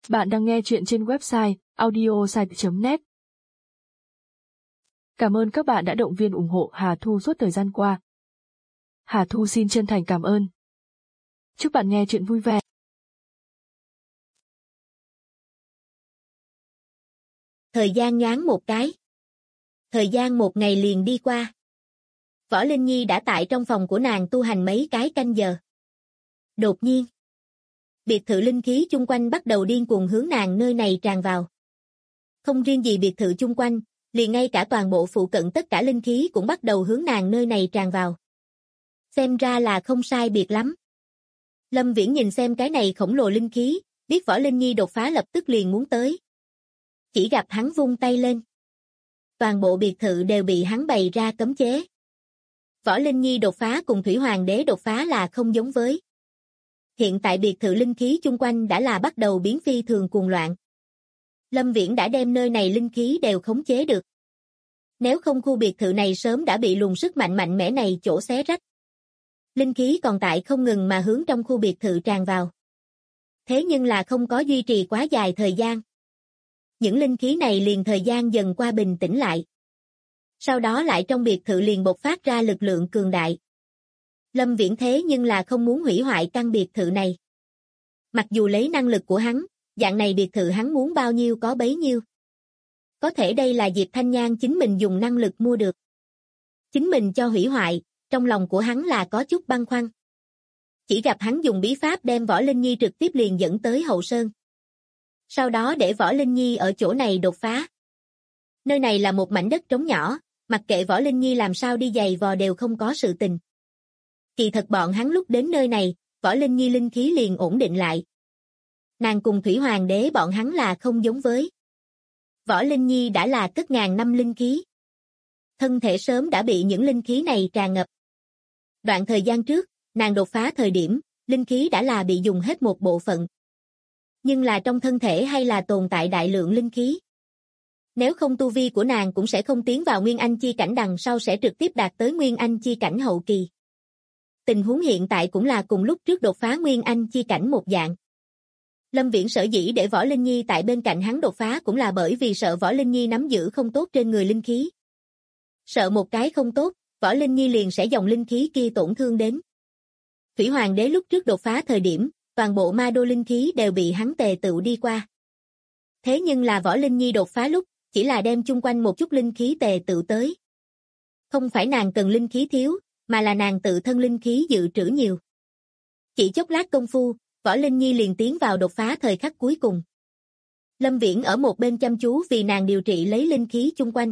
Bạn đang nghe chuyện trên website audiosite.net. Cảm ơn các bạn đã động viên ủng hộ Hà Thu suốt thời gian qua. Hà Thu xin chân thành cảm ơn. Chúc bạn nghe chuyện vui vẻ. Thời gian nhoáng một cái. Thời gian một ngày liền đi qua. Võ Linh Nhi đã tại trong phòng của nàng tu hành mấy cái canh giờ. Đột nhiên, biệt thự linh khí chung quanh bắt đầu điên cuồng hướng nàng nơi này tràn vào. Không riêng gì biệt thự chung quanh, liền ngay cả toàn bộ phụ cận tất cả linh khí cũng bắt đầu hướng nàng nơi này tràn vào. Xem ra là không sai biệt lắm. Lâm Viễn nhìn xem cái này khổng lồ linh khí, biết Võ Linh Nhi đột phá lập tức liền muốn tới. Chỉ gặp hắn vung tay lên. Toàn bộ biệt thự đều bị hắn bày ra cấm chế. Võ Linh Nhi đột phá cùng Thủy Hoàng đế đột phá là không giống với. Hiện tại biệt thự linh khí chung quanh đã là bắt đầu biến phi thường cuồng loạn. Lâm Viễn đã đem nơi này linh khí đều khống chế được. Nếu không khu biệt thự này sớm đã bị luồng sức mạnh mạnh mẽ này chỗ xé rách. Linh khí còn tại không ngừng mà hướng trong khu biệt thự tràn vào. Thế nhưng là không có duy trì quá dài thời gian. Những linh khí này liền thời gian dần qua bình tĩnh lại. Sau đó lại trong biệt thự liền bộc phát ra lực lượng cường đại. Lâm Viễn thế nhưng là không muốn hủy hoại căn biệt thự này. Mặc dù lấy năng lực của hắn, dạng này biệt thự hắn muốn bao nhiêu có bấy nhiêu. Có thể đây là Diệp Thanh Nhan chính mình dùng năng lực mua được. Chính mình cho hủy hoại, trong lòng của hắn là có chút băn khoăn. Chỉ gặp hắn dùng bí pháp đem Võ Linh Nhi trực tiếp liền dẫn tới Hậu Sơn. Sau đó để Võ Linh Nhi ở chỗ này đột phá. Nơi này là một mảnh đất trống nhỏ, mặc kệ Võ Linh Nhi làm sao đi giày vò đều không có sự tình. Kỳ thật bọn hắn lúc đến nơi này, Võ Linh Nhi linh khí liền ổn định lại. Nàng cùng Thủy Hoàng đế bọn hắn là không giống với. Võ Linh Nhi đã là cất ngàn năm linh khí. Thân thể sớm đã bị những linh khí này tràn ngập. Đoạn thời gian trước, nàng đột phá thời điểm, linh khí đã là bị dùng hết một bộ phận. Nhưng là trong thân thể hay là tồn tại đại lượng linh khí. Nếu không tu vi của nàng cũng sẽ không tiến vào Nguyên Anh chi cảnh, đằng sau sẽ trực tiếp đạt tới Nguyên Anh chi cảnh hậu kỳ. Tình huống hiện tại cũng là cùng lúc trước đột phá Nguyên Anh chi cảnh một dạng. Lâm Viễn sở dĩ để Võ Linh Nhi tại bên cạnh hắn đột phá cũng là bởi vì sợ Võ Linh Nhi nắm giữ không tốt trên người linh khí. Sợ một cái không tốt, Võ Linh Nhi liền sẽ dòng linh khí kia tổn thương đến. Thủy Hoàng đế lúc trước đột phá thời điểm, toàn bộ ma đô linh khí đều bị hắn tề tựu đi qua. Thế nhưng là Võ Linh Nhi đột phá lúc, chỉ là đem chung quanh một chút linh khí tề tựu tới. Không phải nàng cần linh khí thiếu, mà là nàng tự thân linh khí dự trữ nhiều. Chỉ chốc lát công phu, Võ Linh Nhi liền tiến vào đột phá thời khắc cuối cùng. Lâm Viễn ở một bên chăm chú vì nàng điều trị lấy linh khí chung quanh.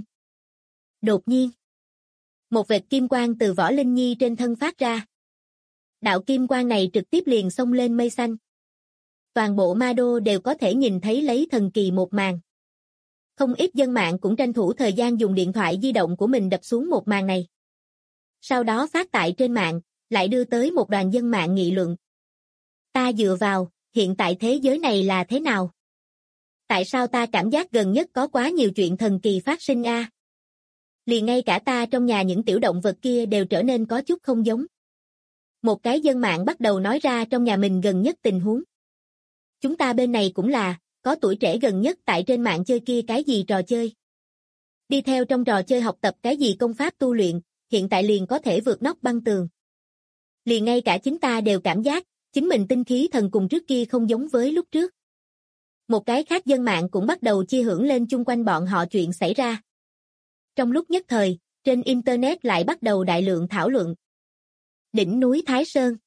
Đột nhiên, một vệt kim quang từ Võ Linh Nhi trên thân phát ra. Đạo kim quang này trực tiếp liền xông lên mây xanh. Toàn bộ ma đô đều có thể nhìn thấy lấy thần kỳ một màn. Không ít dân mạng cũng tranh thủ thời gian dùng điện thoại di động của mình đập xuống một màn này. Sau đó phát tại trên mạng, lại đưa tới một đoàn dân mạng nghị luận. Ta dựa vào, hiện tại thế giới này là thế nào? Tại sao ta cảm giác gần nhất có quá nhiều chuyện thần kỳ phát sinh a? Liền ngay cả ta trong nhà những tiểu động vật kia đều trở nên có chút không giống. Một cái dân mạng bắt đầu nói ra trong nhà mình gần nhất tình huống. Chúng ta bên này cũng là, có tuổi trẻ gần nhất tại trên mạng chơi kia cái gì trò chơi. Đi theo trong trò chơi học tập cái gì công pháp tu luyện, hiện tại liền có thể vượt nóc băng tường. Liền ngay cả chính ta đều cảm giác, chính mình tinh khí thần cùng trước kia không giống với lúc trước. Một cái khác dân mạng cũng bắt đầu chia hưởng lên chung quanh bọn họ chuyện xảy ra. Trong lúc nhất thời, trên Internet lại bắt đầu đại lượng thảo luận. Đỉnh núi Thái Sơn.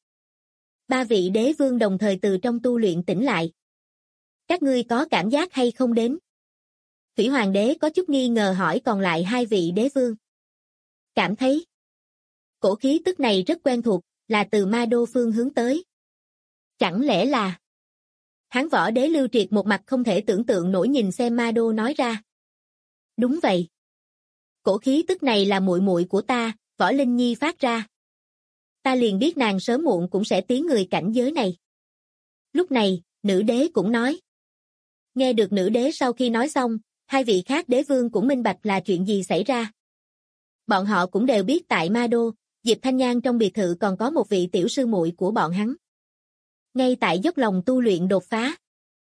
3 vị đế vương đồng thời từ trong tu luyện tỉnh lại. Các ngươi có cảm giác hay không đến? Thủy Hoàng đế có chút nghi ngờ hỏi còn lại 2 vị đế vương. Cảm thấy. Cổ khí tức này rất quen thuộc, là từ ma đô phương hướng tới. Chẳng lẽ là... Hán Võ đế Lưu Triệt một mặt không thể tưởng tượng nổi nhìn xem ma đô nói ra. Đúng vậy. Cổ khí tức này là muội muội của ta, Võ Linh Nhi phát ra. Ta liền biết nàng sớm muộn cũng sẽ tiến người cảnh giới này. Lúc này, nữ đế cũng nói. Nghe được nữ đế sau khi nói xong, 2 vị khác đế vương cũng minh bạch là chuyện gì xảy ra. Bọn họ cũng đều biết tại ma đô, Diệp Thanh Nhan trong biệt thự còn có một vị tiểu sư muội của bọn hắn. Ngay tại dốc lòng tu luyện đột phá.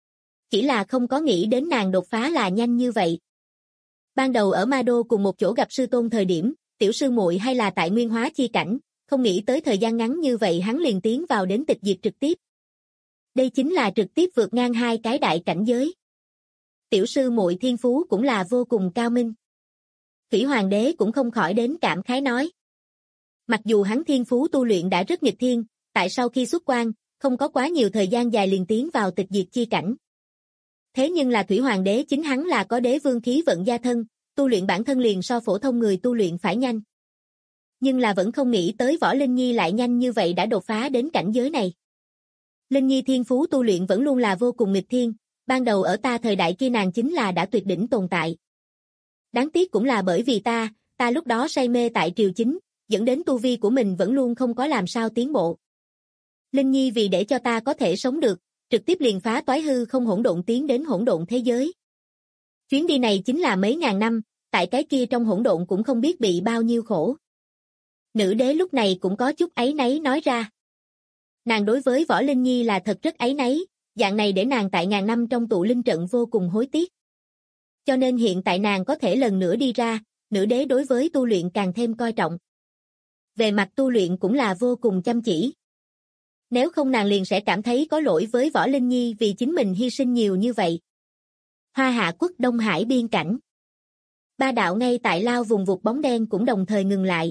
Chỉ là không có nghĩ đến nàng đột phá là nhanh như vậy. Ban đầu ở Ma Đô cùng một chỗ gặp sư tôn thời điểm, tiểu sư muội hay là tại nguyên hóa chi cảnh, không nghĩ tới thời gian ngắn như vậy hắn liền tiến vào đến tịch diệt trực tiếp. Đây chính là trực tiếp vượt ngang hai cái đại cảnh giới. Tiểu sư muội thiên phú cũng là vô cùng cao minh. Thủy Hoàng đế cũng không khỏi đến cảm khái nói. Mặc dù hắn thiên phú tu luyện đã rất nghịch thiên, tại sau khi xuất quan, không có quá nhiều thời gian dài liền tiến vào tịch diệt chi cảnh. Thế nhưng là Thủy Hoàng đế chính hắn là có đế vương khí vận gia thân, tu luyện bản thân liền so phổ thông người tu luyện phải nhanh. Nhưng là vẫn không nghĩ tới Võ Linh Nhi lại nhanh như vậy đã đột phá đến cảnh giới này. Linh Nhi thiên phú tu luyện vẫn luôn là vô cùng nghịch thiên, ban đầu ở ta thời đại kia nàng chính là đã tuyệt đỉnh tồn tại. Đáng tiếc cũng là bởi vì ta lúc đó say mê tại triều chính, dẫn đến tu vi của mình vẫn luôn không có làm sao tiến bộ. Linh Nhi vì để cho ta có thể sống được, trực tiếp liền phá toái hư không hỗn độn tiến đến hỗn độn thế giới. Chuyến đi này chính là mấy ngàn năm, tại cái kia trong hỗn độn cũng không biết bị bao nhiêu khổ. Nữ đế lúc này cũng có chút áy náy nói ra. Nàng đối với Võ Linh Nhi là thật rất áy náy, dạng này để nàng tại ngàn năm trong tụ linh trận vô cùng hối tiếc. Cho nên hiện tại nàng có thể lần nữa đi ra, nữ đế đối với tu luyện càng thêm coi trọng. Về mặt tu luyện cũng là vô cùng chăm chỉ. Nếu không nàng liền sẽ cảm thấy có lỗi với Võ Linh Nhi vì chính mình hy sinh nhiều như vậy. Hoa Hạ quốc Đông Hải biên cảnh. Ba đạo ngay tại lao vùng vụt bóng đen cũng đồng thời ngừng lại.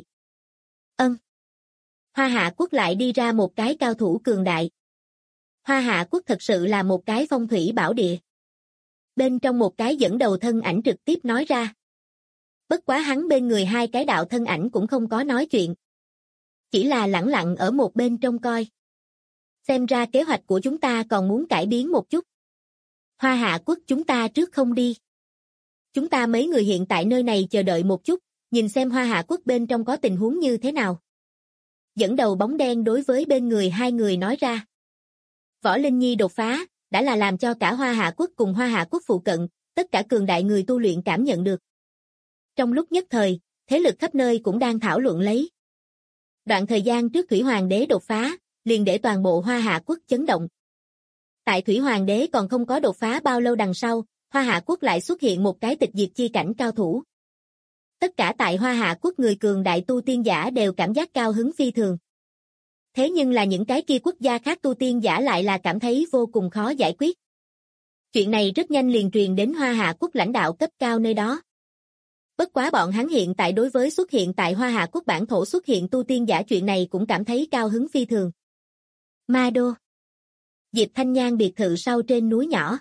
Hoa Hạ quốc lại đi ra một cái cao thủ cường đại. Hoa Hạ quốc thật sự là một cái phong thủy bảo địa. Bên trong một cái dẫn đầu thân ảnh trực tiếp nói ra. Bất quá hắn bên người hai cái đạo thân ảnh cũng không có nói chuyện. Chỉ là lẳng lặng ở một bên trông coi. Xem ra kế hoạch của chúng ta còn muốn cải biến một chút. Hoa Hạ quốc chúng ta trước không đi. Chúng ta mấy người hiện tại nơi này chờ đợi một chút, nhìn xem Hoa Hạ quốc bên trong có tình huống như thế nào. Dẫn đầu bóng đen đối với bên người hai người nói ra. Võ Linh Nhi đột phá, đã là làm cho cả Hoa Hạ quốc cùng Hoa Hạ quốc phụ cận, tất cả cường đại người tu luyện cảm nhận được. Trong lúc nhất thời, thế lực khắp nơi cũng đang thảo luận lấy. Đoạn thời gian trước Thủy Hoàng đế đột phá, liền để toàn bộ Hoa Hạ quốc chấn động. Tại Thủy Hoàng đế còn không có đột phá bao lâu đằng sau, Hoa Hạ quốc lại xuất hiện một cái tịch diệt chi cảnh cao thủ. Tất cả tại Hoa Hạ quốc người cường đại tu tiên giả đều cảm giác cao hứng phi thường. Thế nhưng là những cái kia quốc gia khác tu tiên giả lại là cảm thấy vô cùng khó giải quyết. Chuyện này rất nhanh liền truyền đến Hoa Hạ quốc lãnh đạo cấp cao nơi đó. Bất quá bọn hắn hiện tại đối với xuất hiện tại Hoa Hạ quốc bản thổ xuất hiện tu tiên giả chuyện này cũng cảm thấy cao hứng phi thường. Ma Đô. Diệp Thanh Nhan biệt thự sau trên núi nhỏ.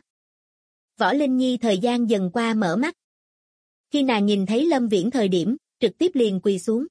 Võ Linh Nhi thời gian dần qua mở mắt. Khi nàng nhìn thấy Lâm Viễn thời điểm, trực tiếp liền quỳ xuống.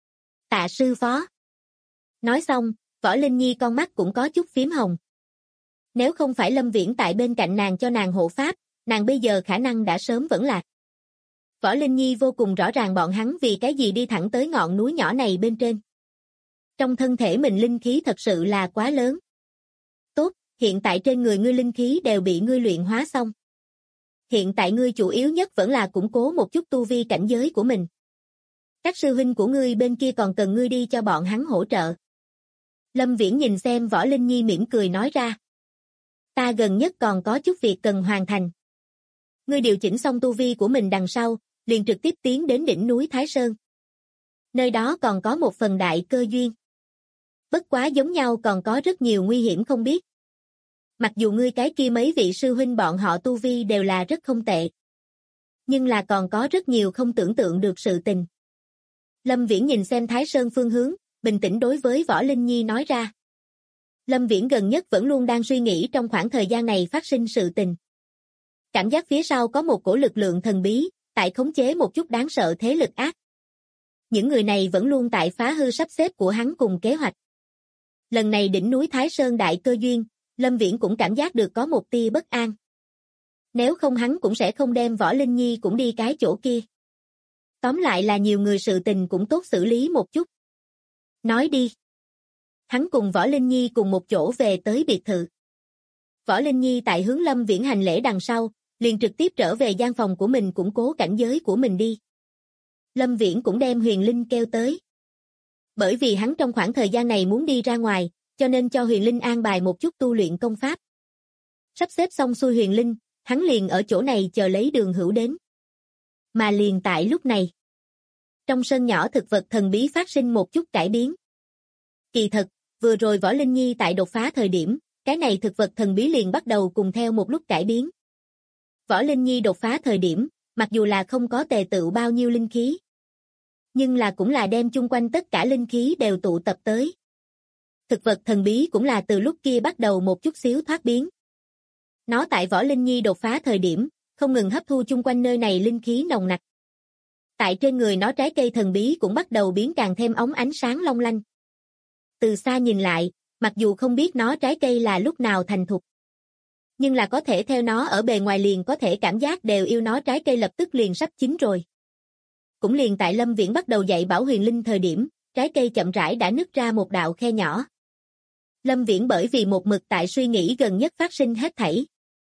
Tạ sư phó. Nói xong, Võ Linh Nhi con mắt cũng có chút phím hồng. Nếu không phải Lâm Viễn tại bên cạnh nàng cho nàng hộ pháp, nàng bây giờ khả năng đã sớm vẫn lạc. Võ Linh Nhi vô cùng rõ ràng bọn hắn vì cái gì đi thẳng tới ngọn núi nhỏ này bên trên. Trong thân thể mình linh khí thật sự là quá lớn. Tốt, hiện tại trên người ngươi linh khí đều bị ngươi luyện hóa xong. Hiện tại ngươi chủ yếu nhất vẫn là củng cố một chút tu vi cảnh giới của mình. Các sư huynh của ngươi bên kia còn cần ngươi đi cho bọn hắn hỗ trợ. Lâm Viễn nhìn xem Võ Linh Nhi mỉm cười nói ra. Ta gần nhất còn có chút việc cần hoàn thành. Ngươi điều chỉnh xong tu vi của mình đằng sau, liền trực tiếp tiến đến đỉnh núi Thái Sơn. Nơi đó còn có một phần đại cơ duyên. Bất quá giống nhau còn có rất nhiều nguy hiểm không biết. Mặc dù ngươi cái kia mấy vị sư huynh bọn họ tu vi đều là rất không tệ. Nhưng là còn có rất nhiều không tưởng tượng được sự tình. Lâm Viễn nhìn xem Thái Sơn phương hướng, bình tĩnh đối với Võ Linh Nhi nói ra. Lâm Viễn gần nhất vẫn luôn đang suy nghĩ trong khoảng thời gian này phát sinh sự tình. Cảm giác phía sau có một cổ lực lượng thần bí, tại khống chế một chút đáng sợ thế lực ác. Những người này vẫn luôn tại phá hư sắp xếp của hắn cùng kế hoạch. Lần này đỉnh núi Thái Sơn đại cơ duyên, Lâm Viễn cũng cảm giác được có một tia bất an. Nếu không hắn cũng sẽ không đem Võ Linh Nhi cũng đi cái chỗ kia. Tóm lại là nhiều người sự tình cũng tốt xử lý một chút. Nói đi. Hắn cùng Võ Linh Nhi cùng một chỗ về tới biệt thự. Võ Linh Nhi tại hướng Lâm Viễn hành lễ đằng sau, liền trực tiếp trở về gian phòng của mình củng cố cảnh giới của mình đi. Lâm Viễn cũng đem Huyền Linh kêu tới. Bởi vì hắn trong khoảng thời gian này muốn đi ra ngoài, cho nên cho Huyền Linh an bài một chút tu luyện công pháp. Sắp xếp xong xuôi huyền linh, hắn liền ở chỗ này chờ lấy Đường Hữu đến. Mà liền tại lúc này, trong sân nhỏ thực vật thần bí phát sinh một chút cải biến. Kỳ thật, vừa rồi Võ Linh Nhi tại đột phá thời điểm, cái này thực vật thần bí liền bắt đầu cùng theo một lúc cải biến. Võ Linh Nhi đột phá thời điểm, mặc dù là không có tề tựu bao nhiêu linh khí, nhưng là cũng là đem chung quanh tất cả linh khí đều tụ tập tới. Thực vật thần bí cũng là từ lúc kia bắt đầu một chút xíu thoát biến. Nó tại Võ Linh Nhi đột phá thời điểm, không ngừng hấp thu chung quanh nơi này linh khí nồng nặc. Tại trên người nó trái cây thần bí cũng bắt đầu biến càng thêm óng ánh sáng long lanh. Từ xa nhìn lại, mặc dù không biết nó trái cây là lúc nào thành thục, nhưng là có thể theo nó ở bề ngoài liền có thể cảm giác đều yêu nó trái cây lập tức liền sắp chín rồi. Cũng liền tại Lâm Viễn bắt đầu dạy bảo huyền linh thời điểm, trái cây chậm rãi đã nứt ra một đạo khe nhỏ. Lâm Viễn bởi vì một mực tại suy nghĩ gần nhất phát sinh hết thảy,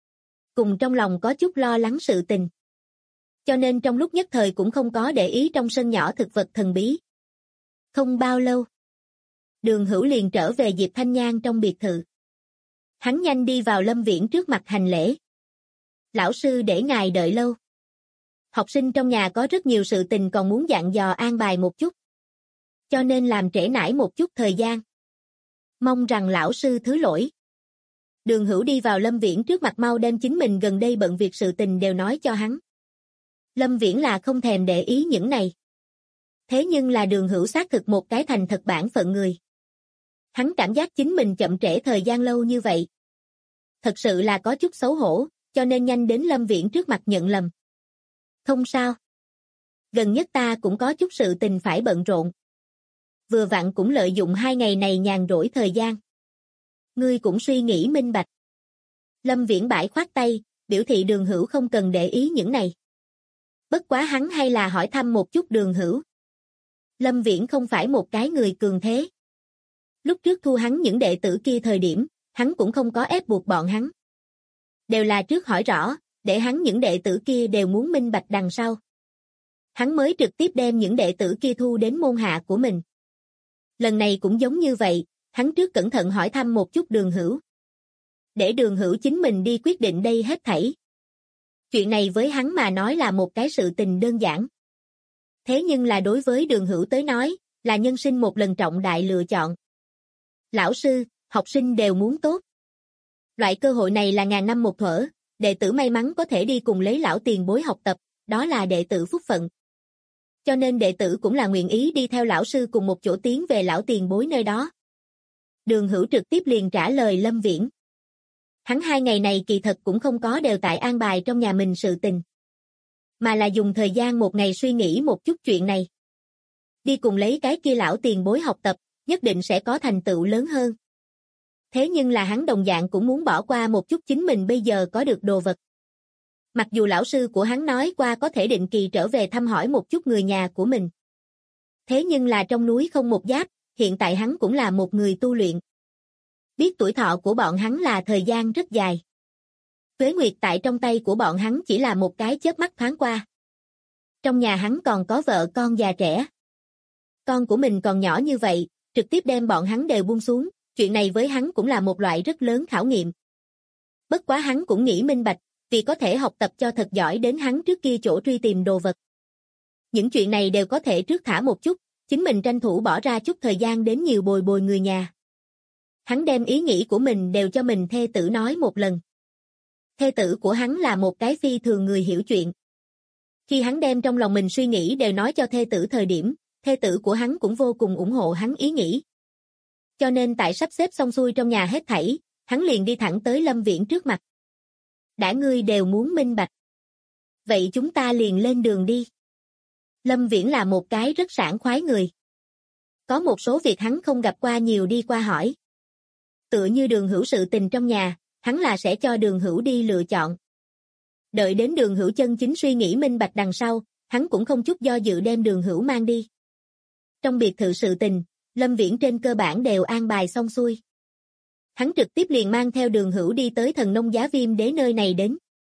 cùng trong lòng có chút lo lắng sự tình, cho nên trong lúc nhất thời cũng không có để ý trong sân nhỏ thực vật thần bí. Không bao lâu, Đường Hữu liền trở về Diệp Thanh Nhan trong biệt thự. Hắn nhanh đi vào Lâm Viễn trước mặt hành lễ. Lão sư để ngài đợi lâu. Học sinh trong nhà có rất nhiều sự tình còn muốn dặn dò an bài một chút, cho nên làm trễ nải một chút thời gian. Mong rằng lão sư thứ lỗi. Đường Hữu đi vào Lâm Viễn trước mặt mau đem chính mình gần đây bận việc sự tình đều nói cho hắn. Lâm Viễn là không thèm để ý những này. Thế nhưng là Đường Hữu xác thực một cái thành thật bản phận người. Hắn cảm giác chính mình chậm trễ thời gian lâu như vậy. Thật sự là có chút xấu hổ, cho nên nhanh đến Lâm Viễn trước mặt nhận lầm. Không sao. Gần nhất ta cũng có chút sự tình phải bận rộn. Vừa vặn cũng lợi dụng 2 ngày này nhàn rỗi thời gian. Ngươi cũng suy nghĩ minh bạch. Lâm Viễn bãi khoát tay, biểu thị Đường Hữu không cần để ý những này. Bất quá hắn hay là hỏi thăm một chút Đường Hữu. Lâm Viễn không phải một cái người cường thế. Lúc trước thu hắn những đệ tử kia thời điểm, hắn cũng không có ép buộc bọn hắn. Đều là trước hỏi rõ, để hắn những đệ tử kia đều muốn minh bạch đằng sau. Hắn mới trực tiếp đem những đệ tử kia thu đến môn hạ của mình. Lần này cũng giống như vậy, hắn trước cẩn thận hỏi thăm một chút Đường Hữu. Để Đường Hữu chính mình đi quyết định đây hết thảy. Chuyện này với hắn mà nói là một cái sự tình đơn giản. Thế nhưng là đối với Đường Hữu tới nói, là nhân sinh một lần trọng đại lựa chọn. Lão sư, học sinh đều muốn tốt. Loại cơ hội này là ngàn năm một thuở, đệ tử may mắn có thể đi cùng lấy lão tiền bối học tập, đó là đệ tử phúc phận. Cho nên đệ tử cũng là nguyện ý đi theo lão sư cùng một chỗ tiến về lão tiền bối nơi đó. Đường Hữu trực tiếp liền trả lời Lâm Viễn. Hắn 2 ngày này kỳ thật cũng không có đều tại an bài trong nhà mình sự tình, mà là dùng thời gian một ngày suy nghĩ một chút chuyện này. Đi cùng lấy cái kia lão tiền bối học tập, nhất định sẽ có thành tựu lớn hơn. Thế nhưng là hắn đồng dạng cũng muốn bỏ qua một chút chính mình bây giờ có được đồ vật. Mặc dù lão sư của hắn nói qua có thể định kỳ trở về thăm hỏi một chút người nhà của mình. Thế nhưng là trong núi không một giáp, hiện tại hắn cũng là một người tu luyện. Biết tuổi thọ của bọn hắn là thời gian rất dài. Tuế nguyệt tại trong tay của bọn hắn chỉ là một cái chớp mắt thoáng qua. Trong nhà hắn còn có vợ con già trẻ. Con của mình còn nhỏ như vậy, trực tiếp đem bọn hắn đều buông xuống, chuyện này với hắn cũng là một loại rất lớn khảo nghiệm. Bất quá hắn cũng nghĩ minh bạch, vì có thể học tập cho thật giỏi đến hắn trước kia chỗ truy tìm đồ vật. Những chuyện này đều có thể trước thả một chút, chính mình tranh thủ bỏ ra chút thời gian đến nhiều bồi bồi người nhà. Hắn đem ý nghĩ của mình đều cho mình thê tử nói một lần. Thê tử của hắn là một cái phi thường người hiểu chuyện. Khi hắn đem trong lòng mình suy nghĩ đều nói cho thê tử thời điểm, thê tử của hắn cũng vô cùng ủng hộ hắn ý nghĩ. Cho nên tại sắp xếp xong xuôi trong nhà hết thảy, hắn liền đi thẳng tới Lâm Viễn trước mặt. Đã ngươi đều muốn minh bạch. Vậy chúng ta liền lên đường đi. Lâm Viễn là một cái rất sảng khoái người. Có một số việc hắn không gặp qua nhiều đi qua hỏi. Tựa như Đường Hữu sự tình trong nhà, hắn là sẽ cho Đường Hữu đi lựa chọn. Đợi đến Đường Hữu chân chính suy nghĩ minh bạch đằng sau, hắn cũng không chút do dự đem Đường Hữu mang đi. Trong biệt thự sự tình, Lâm Viễn trên cơ bản đều an bài xong xuôi. Hắn trực tiếp liền mang theo Đường Hữu đi tới Thần Nông Giá Viêm Đế nơi này đến.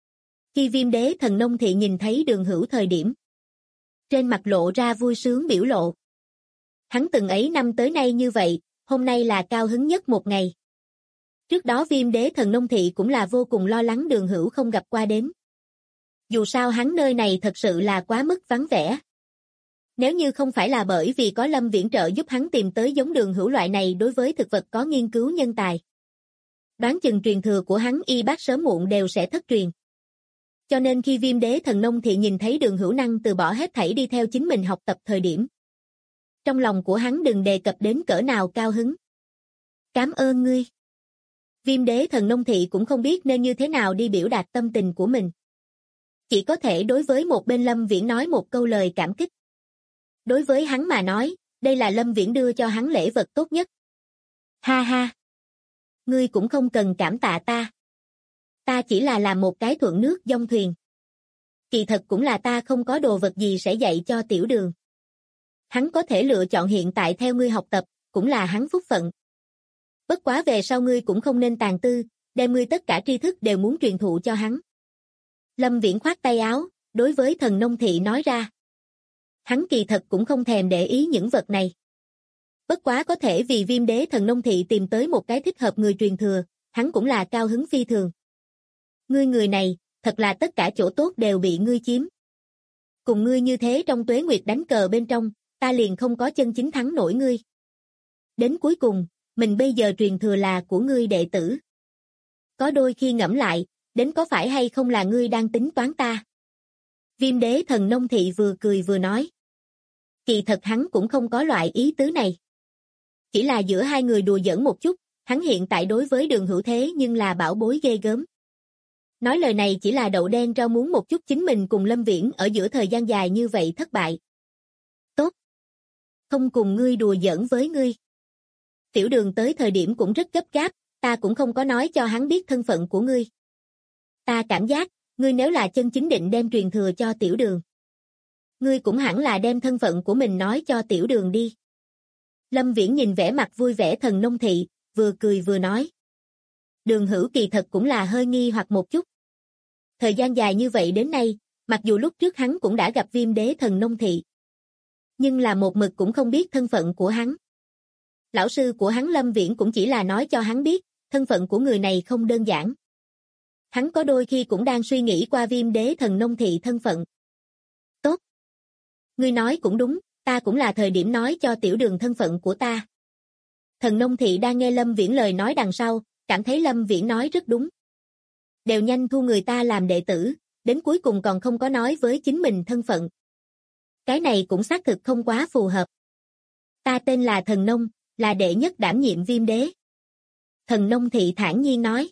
Khi Viêm Đế Thần Nông Thị nhìn thấy Đường Hữu thời điểm, trên mặt lộ ra vui sướng biểu lộ. Hắn từng ấy năm tới nay như vậy, hôm nay là cao hứng nhất một ngày. Trước đó Viêm Đế Thần Nông Thị cũng là vô cùng lo lắng Đường Hữu không gặp qua đến. Dù sao hắn nơi này thật sự là quá mức vắng vẻ. Nếu như không phải là bởi vì có Lâm Viễn trợ giúp hắn tìm tới giống Đường Hữu loại này đối với thực vật có nghiên cứu nhân tài, đoán chừng truyền thừa của hắn y bác sớm muộn đều sẽ thất truyền. Cho nên khi Viêm Đế Thần Nông Thị nhìn thấy Đường Hữu năng từ bỏ hết thảy đi theo chính mình học tập thời điểm, trong lòng của hắn đừng đề cập đến cỡ nào cao hứng. Cảm ơn ngươi. Viêm Đế Thần Nông Thị cũng không biết nên như thế nào đi biểu đạt tâm tình của mình. Chỉ có thể đối với một bên Lâm Viễn nói một câu lời cảm kích. Đối với hắn mà nói, đây là Lâm Viễn đưa cho hắn lễ vật tốt nhất. Ha ha. Ngươi cũng không cần cảm tạ ta. Ta chỉ là làm một cái thuận nước dong thuyền. Kỳ thật cũng là ta không có đồ vật gì sẽ dạy cho Tiểu Đường. Hắn có thể lựa chọn hiện tại theo ngươi học tập, cũng là hắn phúc phận. Bất quá về sau ngươi cũng không nên tàn tư, đem ngươi tất cả tri thức đều muốn truyền thụ cho hắn. Lâm Viễn khoát tay áo, đối với Thần Nông Thị nói ra. Hắn kỳ thật cũng không thèm để ý những vật này. Bất quá có thể vì Viêm Đế Thần Nông Thị tìm tới một cái thích hợp người truyền thừa, hắn cũng là cao hứng phi thường. Ngươi người này, thật là tất cả chỗ tốt đều bị ngươi chiếm. Cùng ngươi như thế trong tuế nguyệt đánh cờ bên trong, ta liền không có chân chính thắng nổi ngươi. Đến cuối cùng, mình bây giờ truyền thừa là của ngươi đệ tử. Có đôi khi ngẫm lại, đến có phải hay không là ngươi đang tính toán ta? Viêm Đế Thần Nông Thị vừa cười vừa nói. Kỳ thật hắn cũng không có loại ý tứ này. Chỉ là giữa hai người đùa giỡn một chút, hắn hiện tại đối với Đường Hữu thế nhưng là bảo bối ghê gớm. Nói lời này chỉ là đậu đen rau muống một chút chính mình cùng Lâm Viễn ở giữa thời gian dài như vậy thất bại. Tốt. Không cùng ngươi đùa giỡn với ngươi. Tiểu Đường tới thời điểm cũng rất gấp gáp, ta cũng không có nói cho hắn biết thân phận của ngươi. Ta cảm giác, ngươi nếu là chân chính định đem truyền thừa cho Tiểu Đường, ngươi cũng hẳn là đem thân phận của mình nói cho Tiểu Đường đi. Lâm Viễn nhìn vẻ mặt vui vẻ Thần Nông Thị, vừa cười vừa nói. Đường Hữu kỳ thật cũng là hơi nghi hoặc một chút. Thời gian dài như vậy đến nay, mặc dù lúc trước hắn cũng đã gặp Viêm Đế Thần Nông Thị, nhưng là một mực cũng không biết thân phận của hắn. Lão sư của hắn Lâm Viễn cũng chỉ là nói cho hắn biết, thân phận của người này không đơn giản. Hắn có đôi khi cũng đang suy nghĩ qua Viêm Đế Thần Nông Thị thân phận. Tốt. Ngươi nói cũng đúng, ta cũng là thời điểm nói cho Tiểu Đường thân phận của ta. Thần Nông Thị đang nghe Lâm Viễn lời nói đằng sau, cảm thấy Lâm Viễn nói rất đúng. Đều nhanh thu người ta làm đệ tử, đến cuối cùng còn không có nói với chính mình thân phận. Cái này cũng xác thực không quá phù hợp. Ta tên là Thần Nông, là đệ nhất đảm nhiệm Viêm Đế. Thần Nông Thị thản nhiên nói.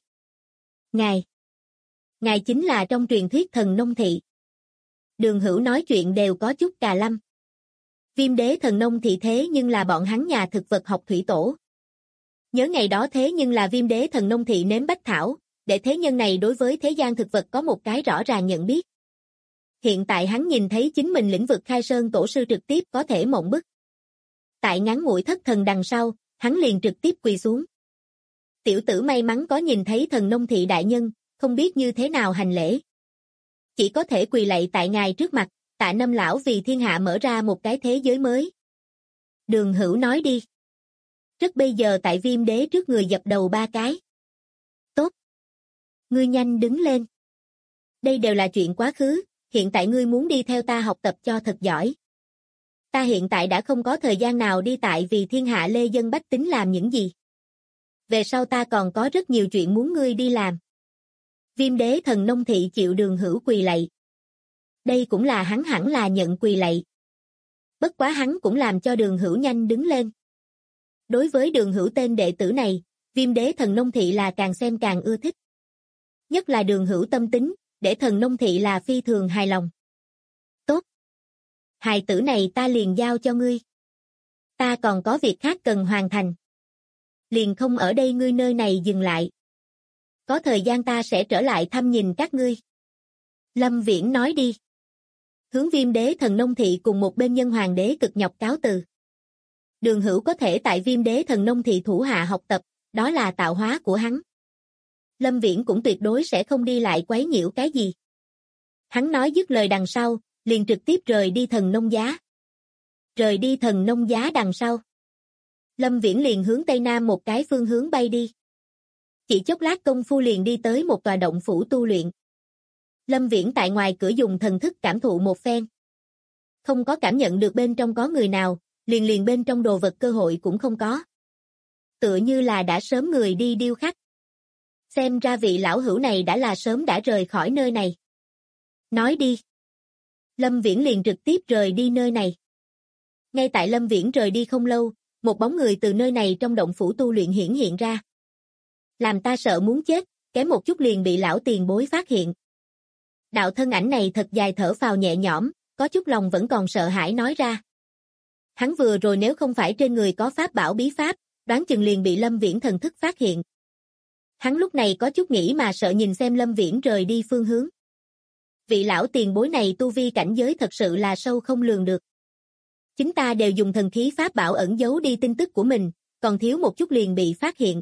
Ngài chính là trong truyền thuyết Thần Nông Thị. Đường Hữu nói chuyện đều có chút cà lâm. Viêm Đế Thần Nông Thị thế nhưng là bọn hắn nhà thực vật học thủy tổ. Nhớ ngày đó thế nhưng là Viêm Đế Thần Nông Thị nếm bách thảo, để thế nhân này đối với thế gian thực vật có một cái rõ ràng nhận biết. Hiện tại hắn nhìn thấy chính mình lĩnh vực khai sơn tổ sư trực tiếp có thể mộng bức. Tại ngắn ngủi thất thần đằng sau, hắn liền trực tiếp quỳ xuống. Tiểu tử may mắn có nhìn thấy Thần Nông Thị đại nhân, không biết như thế nào hành lễ. Chỉ có thể quỳ lạy tại ngài trước mặt, tạ Năm lão vì thiên hạ mở ra một cái thế giới mới. Đường Hữu nói đi. Rất bây giờ tại Viêm Đế trước người dập đầu 3 cái. Tốt. Ngươi nhanh đứng lên. Đây đều là chuyện quá khứ, hiện tại ngươi muốn đi theo ta học tập cho thật giỏi. Ta hiện tại đã không có thời gian nào đi tại vì thiên hạ lê dân bách tính làm những gì. Về sau ta còn có rất nhiều chuyện muốn ngươi đi làm. Viêm Đế Thần Nông Thị chịu Đường Hữu quỳ lạy. Đây cũng là hắn hẳn là nhận quỳ lạy. Bất quá hắn cũng làm cho Đường Hữu nhanh đứng lên. Đối với Đường Hữu tên đệ tử này, Viêm Đế Thần Nông Thị là càng xem càng ưa thích. Nhất là Đường Hữu tâm tính, để Thần Nông Thị là phi thường hài lòng. Tốt. Hài tử này ta liền giao cho ngươi. Ta còn có việc khác cần hoàn thành. Liền không ở đây ngươi nơi này dừng lại. Có thời gian ta sẽ trở lại thăm nhìn các ngươi. Lâm Viễn nói đi. Hướng Viêm Đế Thần Nông Thị cùng một bên Nhân Hoàng Đế cực nhọc cáo từ. Đường Hữu có thể tại Viêm Đế Thần Nông Thị thủ hạ học tập, đó là tạo hóa của hắn. Lâm Viễn cũng tuyệt đối sẽ không đi lại quấy nhiễu cái gì. Hắn nói dứt lời đằng sau, liền trực tiếp rời đi Thần Nông Giá. Rời đi Thần Nông Giá đằng sau, Lâm Viễn liền hướng Tây Nam một cái phương hướng bay đi. Chỉ chốc lát công phu liền đi tới một tòa động phủ tu luyện. Lâm Viễn tại ngoài cửa dùng thần thức cảm thụ một phen. Không có cảm nhận được bên trong có người nào, liền bên trong đồ vật cơ hội cũng không có. Tựa như là đã sớm người đi điêu khắc. Xem ra vị lão hữu này đã sớm đã rời khỏi nơi này. Nói đi. Lâm Viễn liền trực tiếp rời đi nơi này. Ngay tại Lâm Viễn rời đi không lâu, một bóng người từ nơi này trong động phủ tu luyện hiện ra. Làm ta sợ muốn chết, kém một chút liền bị lão tiền bối phát hiện. Đạo thân ảnh này thật dài thở phào nhẹ nhõm, có chút lòng vẫn còn sợ hãi nói ra. Hắn vừa rồi nếu không phải trên người có pháp bảo bí pháp, đoán chừng liền bị Lâm Viễn thần thức phát hiện. Hắn lúc này có chút nghĩ mà sợ nhìn xem Lâm Viễn rời đi phương hướng. Vị lão tiền bối này tu vi cảnh giới thật sự là sâu không lường được. Chính ta đều dùng thần khí pháp bảo ẩn giấu đi tin tức của mình, còn thiếu một chút liền bị phát hiện.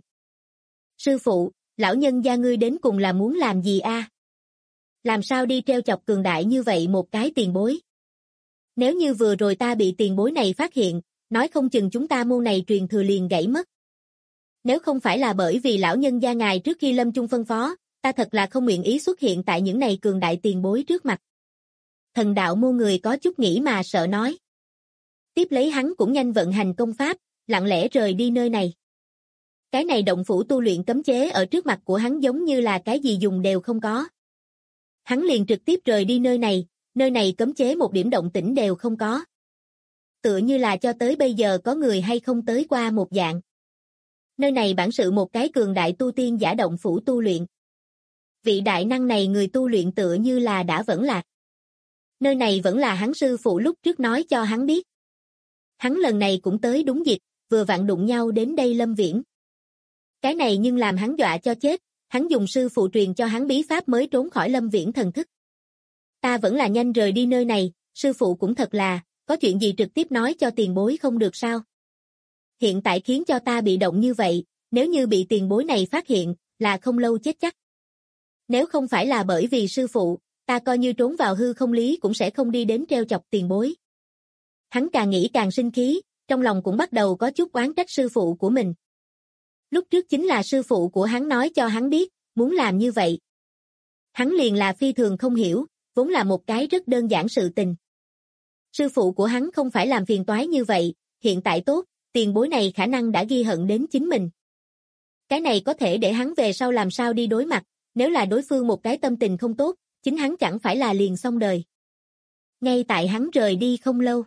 Sư phụ, lão nhân gia ngươi đến cùng là muốn làm gì a? Làm sao đi treo chọc cường đại như vậy một cái tiền bối? Nếu như vừa rồi ta bị tiền bối này phát hiện, nói không chừng chúng ta môn này truyền thừa liền gãy mất. Nếu không phải là bởi vì lão nhân gia ngài trước khi lâm chung phân phó, ta thật là không nguyện ý xuất hiện tại những này cường đại tiền bối trước mặt. Thần đạo môn người có chút nghĩ mà sợ nói. Tiếp lấy hắn cũng nhanh vận hành công pháp, lặng lẽ rời đi nơi này. Cái này động phủ tu luyện cấm chế ở trước mặt của hắn giống như là cái gì dùng đều không có. Hắn liền trực tiếp rời đi nơi này cấm chế một điểm động tĩnh đều không có. Tựa như là cho tới bây giờ có người hay không tới qua một dạng. Nơi này bản sự một cái cường đại tu tiên giả động phủ tu luyện. Vị đại năng này người tu luyện tựa như là đã vẫn lạc. Nơi này vẫn là hắn sư phụ lúc trước nói cho hắn biết. Hắn lần này cũng tới đúng dịp, vừa vặn đụng nhau đến đây Lâm Viễn. Cái này nhưng làm hắn dọa cho chết, hắn dùng sư phụ truyền cho hắn bí pháp mới trốn khỏi Lâm Viễn thần thức. Ta vẫn là nhanh rời đi nơi này, sư phụ cũng thật là, có chuyện gì trực tiếp nói cho tiền bối không được sao? Hiện tại khiến cho ta bị động như vậy, nếu như bị tiền bối này phát hiện, là không lâu chết chắc. Nếu không phải là bởi vì sư phụ, ta coi như trốn vào hư không lý cũng sẽ không đi đến treo chọc tiền bối. Hắn càng nghĩ càng sinh khí, trong lòng cũng bắt đầu có chút oán trách sư phụ của mình. Lúc trước chính là sư phụ của hắn nói cho hắn biết, muốn làm như vậy. Hắn liền là phi thường không hiểu, vốn là một cái rất đơn giản sự tình. Sư phụ của hắn không phải làm phiền toái như vậy, hiện tại tốt, tiền bối này khả năng đã ghi hận đến chính mình. Cái này có thể để hắn về sau làm sao đi đối mặt, nếu là đối phương một cái tâm tình không tốt, chính hắn chẳng phải là liền xong đời. Ngay tại hắn rời đi không lâu,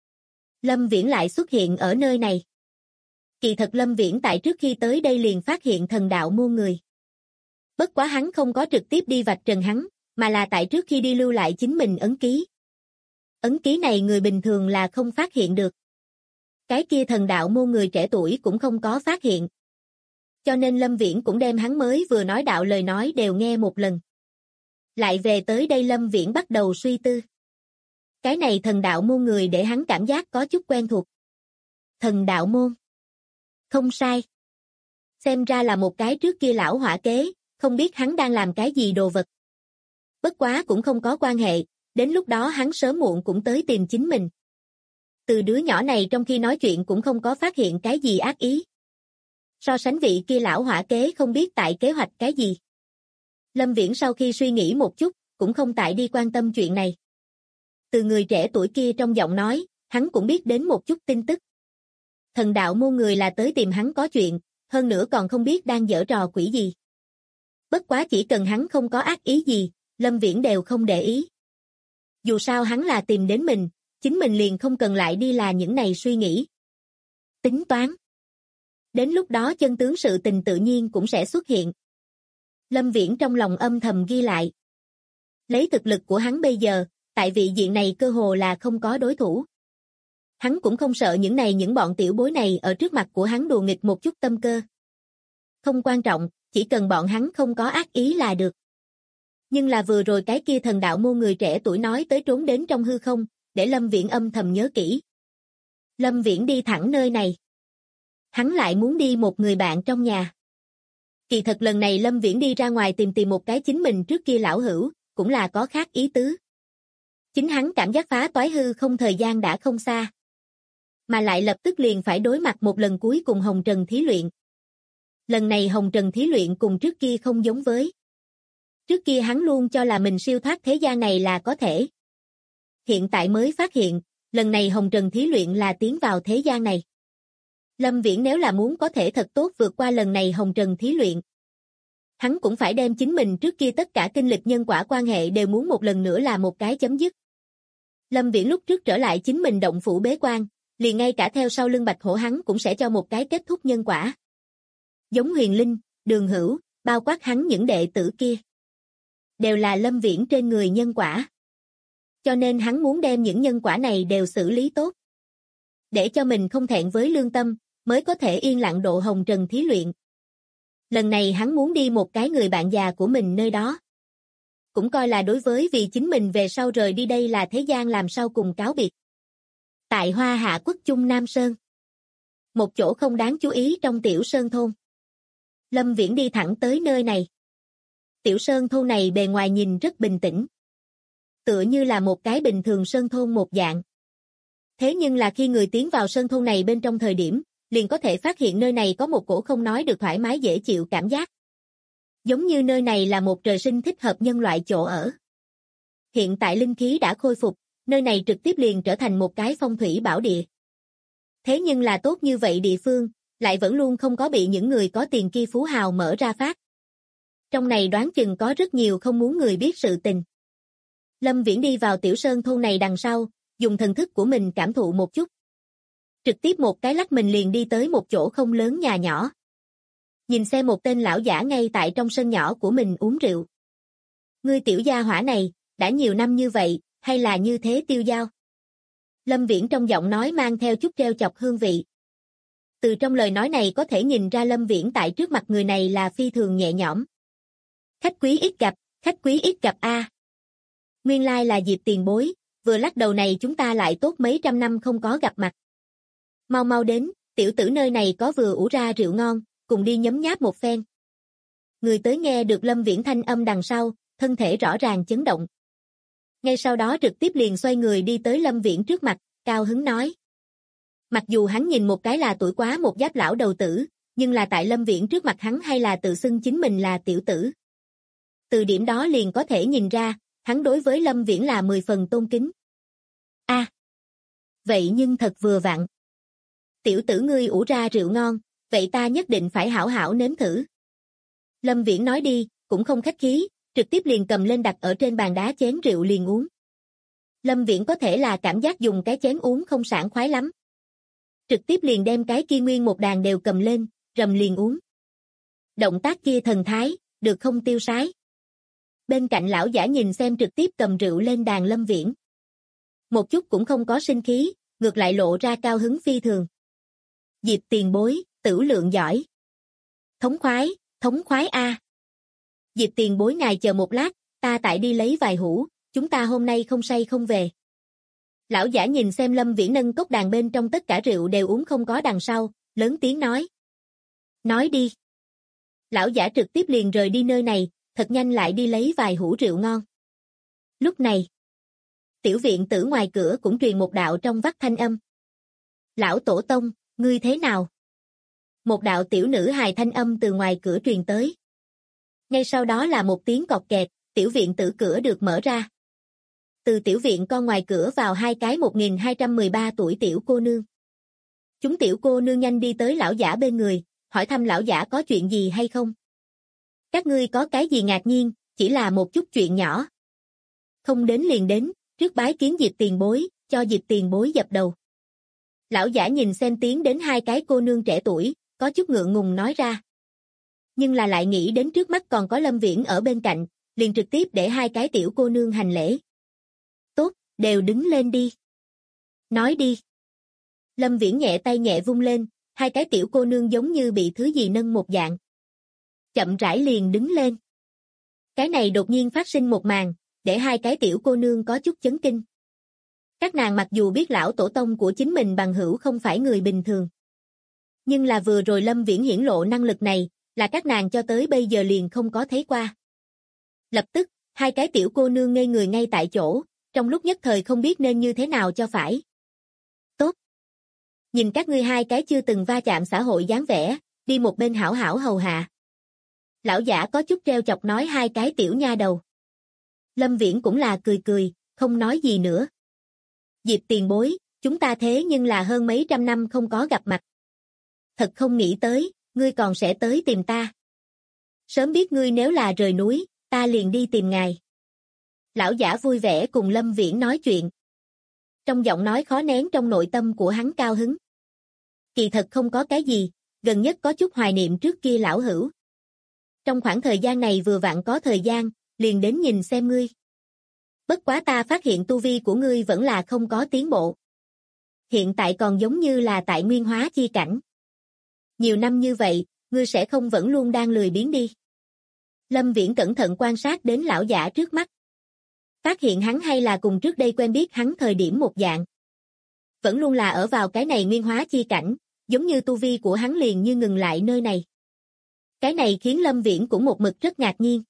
Lâm Viễn lại xuất hiện ở nơi này. Kỳ thật Lâm Viễn tại trước khi tới đây liền phát hiện thần đạo môn người. Bất quá hắn không có trực tiếp đi vạch trần hắn, mà là tại trước khi đi lưu lại chính mình ấn ký. Ấn ký này người bình thường là không phát hiện được. Cái kia thần đạo môn người trẻ tuổi cũng không có phát hiện. Cho nên Lâm Viễn cũng đem hắn mới vừa nói đạo lời nói đều nghe một lần. Lại về tới đây Lâm Viễn bắt đầu suy tư. Cái này thần đạo môn người để hắn cảm giác có chút quen thuộc. Thần đạo môn. Không sai. Xem ra là một cái trước kia lão hỏa kế, không biết hắn đang làm cái gì đồ vật. Bất quá cũng không có quan hệ, đến lúc đó hắn sớm muộn cũng tới tìm chính mình. Từ đứa nhỏ này trong khi nói chuyện cũng không có phát hiện cái gì ác ý. So sánh vị kia lão hỏa kế không biết tại kế hoạch cái gì. Lâm Viễn sau khi suy nghĩ một chút, cũng không tại đi quan tâm chuyện này. Từ người trẻ tuổi kia trong giọng nói, hắn cũng biết đến một chút tin tức. Thần đạo môn người là tới tìm hắn có chuyện, hơn nữa còn không biết đang giở trò quỷ gì. Bất quá chỉ cần hắn không có ác ý gì, Lâm Viễn đều không để ý. Dù sao hắn là tìm đến mình, chính mình liền không cần lại đi là những này suy nghĩ. Tính toán. Đến lúc đó chân tướng sự tình tự nhiên cũng sẽ xuất hiện. Lâm Viễn trong lòng âm thầm ghi lại. Lấy thực lực của hắn bây giờ, tại vị diện này cơ hồ là không có đối thủ. Hắn cũng không sợ những bọn tiểu bối này ở trước mặt của hắn đùa nghịch một chút tâm cơ. Không quan trọng, chỉ cần bọn hắn không có ác ý là được. Nhưng là vừa rồi cái kia thần đạo môn người trẻ tuổi nói tới trốn đến trong hư không, để Lâm Viễn âm thầm nhớ kỹ. Lâm Viễn đi thẳng nơi này. Hắn lại muốn đi một người bạn trong nhà. Kỳ thật lần này Lâm Viễn đi ra ngoài tìm một cái chính mình trước kia lão hữu, cũng là có khác ý tứ. Chính hắn cảm giác phá toái hư không thời gian đã không xa. Mà lại lập tức liền phải đối mặt một lần cuối cùng hồng trần thí luyện. Lần này hồng trần thí luyện cùng trước kia không giống với. Trước kia hắn luôn cho là mình siêu thoát thế gian này là có thể. Hiện tại mới phát hiện, lần này hồng trần thí luyện là tiến vào thế gian này. Lâm Viễn nếu là muốn có thể thật tốt vượt qua lần này hồng trần thí luyện, hắn cũng phải đem chính mình trước kia tất cả kinh lịch nhân quả quan hệ đều muốn một lần nữa là một cái chấm dứt. Lâm Viễn lúc trước trở lại chính mình động phủ bế quan, liền ngay cả theo sau lưng Bạch Hổ hắn cũng sẽ cho một cái kết thúc nhân quả. Giống Huyền Linh, Đường Hữu, bao quát hắn những đệ tử kia, đều là Lâm Viễn trên người nhân quả. Cho nên hắn muốn đem những nhân quả này đều xử lý tốt. Để cho mình không thẹn với lương tâm, mới có thể yên lặng độ hồng trần thí luyện. Lần này hắn muốn đi một cái người bạn già của mình nơi đó. Cũng coi là đối với vì chính mình về sau rời đi đây là thế gian làm sao cùng cáo biệt. Tại Hoa Hạ Quốc Trung Nam Sơn. Một chỗ không đáng chú ý trong Tiểu Sơn Thôn. Lâm Viễn đi thẳng tới nơi này. Tiểu Sơn Thôn này bề ngoài nhìn rất bình tĩnh. Tựa như là một cái bình thường Sơn Thôn một dạng. Thế nhưng là khi người tiến vào Sơn Thôn này bên trong thời điểm, liền có thể phát hiện nơi này có một cổ không nói được thoải mái dễ chịu cảm giác. Giống như nơi này là một trời sinh thích hợp nhân loại chỗ ở. Hiện tại linh khí đã khôi phục, nơi này trực tiếp liền trở thành một cái phong thủy bảo địa. Thế nhưng là tốt như vậy địa phương, lại vẫn luôn không có bị những người có tiền kia phú hào mở ra phát. Trong này đoán chừng có rất nhiều không muốn người biết sự tình. Lâm Viễn đi vào Tiểu Sơn Thôn này đằng sau, dùng thần thức của mình cảm thụ một chút. Trực tiếp một cái lắc mình liền đi tới một chỗ không lớn nhà nhỏ. Nhìn xem một tên lão giả ngay tại trong sân nhỏ của mình uống rượu. Ngươi tiểu gia hỏa này, đã nhiều năm như vậy, hay là như thế tiêu dao? Lâm Viễn trong giọng nói mang theo chút trêu chọc hương vị. Từ trong lời nói này có thể nhìn ra Lâm Viễn tại trước mặt người này là phi thường nhẹ nhõm. Khách quý ít gặp a. Nguyên lai là Diệp tiền bối, vừa lắc đầu này chúng ta lại tốt mấy trăm năm không có gặp mặt. Mau mau đến, tiểu tử nơi này có vừa ủ ra rượu ngon, cùng đi nhấm nháp một phen. Người tới nghe được Lâm Viễn thanh âm đằng sau, thân thể rõ ràng chấn động. Ngay sau đó trực tiếp liền xoay người đi tới Lâm Viễn trước mặt, cao hứng nói. Mặc dù hắn nhìn một cái là tuổi quá một giáp lão đầu tử, nhưng là tại Lâm Viễn trước mặt hắn hay là tự xưng chính mình là tiểu tử. Từ điểm đó liền có thể nhìn ra, hắn đối với Lâm Viễn là 10 phần tôn kính. A, vậy nhưng thật vừa vặn. Tiểu tử ngươi ủ ra rượu ngon, vậy ta nhất định phải hảo hảo nếm thử. Lâm Viễn nói đi, cũng không khách khí, trực tiếp liền cầm lên đặt ở trên bàn đá chén rượu liền uống. Lâm Viễn có thể là cảm giác dùng cái chén uống không sảng khoái lắm. Trực tiếp liền đem cái kia nguyên một đàn đều cầm lên, rầm liền uống. Động tác kia thần thái, được không tiêu sái. Bên cạnh lão giả nhìn xem trực tiếp cầm rượu lên đàn Lâm Viễn. Một chút cũng không có sinh khí, ngược lại lộ ra cao hứng phi thường. Diệp tiền bối, tửu lượng giỏi. Thống khoái a. Diệp tiền bối ngài chờ một lát, ta tại đi lấy vài hũ, chúng ta hôm nay không say không về. Lão giả nhìn xem Lâm Viễn nâng cốc đàn bên trong tất cả rượu đều uống không có đằng sau, lớn tiếng nói. Nói đi. Lão giả trực tiếp liền rời đi nơi này, thật nhanh lại đi lấy vài hũ rượu ngon. Lúc này, tiểu viện tử ngoài cửa cũng truyền một đạo trong vắt thanh âm. Lão tổ tông, ngươi thế nào? Một đạo tiểu nữ hài thanh âm từ ngoài cửa truyền tới. Ngay sau đó là một tiếng cọt kẹt, tiểu viện tử cửa được mở ra. Từ tiểu viện con ngoài cửa vào hai cái 1213 tuổi tiểu cô nương. Chúng tiểu cô nương nhanh đi tới lão giả bên người, hỏi thăm lão giả có chuyện gì hay không. Các ngươi có cái gì ngạc nhiên, chỉ là một chút chuyện nhỏ. Không đến liền đến, trước bái kiến Diệp tiền bối, cho Diệp tiền bối dập đầu. Lão giả nhìn xem tiến đến hai cái cô nương trẻ tuổi, có chút ngượng ngùng nói ra. Nhưng là lại nghĩ đến trước mắt còn có Lâm Viễn ở bên cạnh, liền trực tiếp để hai cái tiểu cô nương hành lễ. Tốt, đều đứng lên đi. Nói đi. Lâm Viễn nhẹ tay nhẹ vung lên, hai cái tiểu cô nương giống như bị thứ gì nâng một dạng. Chậm rãi liền đứng lên. Cái này đột nhiên phát sinh một màn, để hai cái tiểu cô nương có chút chấn kinh. Các nàng mặc dù biết lão tổ tông của chính mình bằng hữu không phải người bình thường. Nhưng là vừa rồi Lâm Viễn hiển lộ năng lực này, là các nàng cho tới bây giờ liền không có thấy qua. Lập tức, hai cái tiểu cô nương ngây người ngay tại chỗ, trong lúc nhất thời không biết nên như thế nào cho phải. Tốt. Nhìn các ngươi hai cái chưa từng va chạm xã hội dáng vẻ, đi một bên hảo hảo hầu hạ. Lão giả có chút trêu chọc nói hai cái tiểu nha đầu. Lâm Viễn cũng là cười cười, không nói gì nữa. Diệp tiền bối, chúng ta thế nhưng là hơn mấy trăm năm không có gặp mặt. Thật không nghĩ tới, ngươi còn sẽ tới tìm ta. Sớm biết ngươi nếu là rời núi, ta liền đi tìm ngài. Lão giả vui vẻ cùng Lâm Viễn nói chuyện. Trong giọng nói khó nén trong nội tâm của hắn cao hứng. Kỳ thật không có cái gì, gần nhất có chút hoài niệm trước kia lão hữu. Trong khoảng thời gian này vừa vặn có thời gian, liền đến nhìn xem ngươi. Bất quá ta phát hiện tu vi của ngươi vẫn là không có tiến bộ. Hiện tại còn giống như là tại nguyên hóa chi cảnh. Nhiều năm như vậy, ngươi sẽ không vẫn luôn đang lười biếng đi. Lâm Viễn cẩn thận quan sát đến lão giả trước mắt. Phát hiện hắn hay là cùng trước đây quen biết hắn thời điểm một dạng. Vẫn luôn là ở vào cái này nguyên hóa chi cảnh, giống như tu vi của hắn liền như ngừng lại nơi này. Cái này khiến Lâm Viễn cũng một mực rất ngạc nhiên.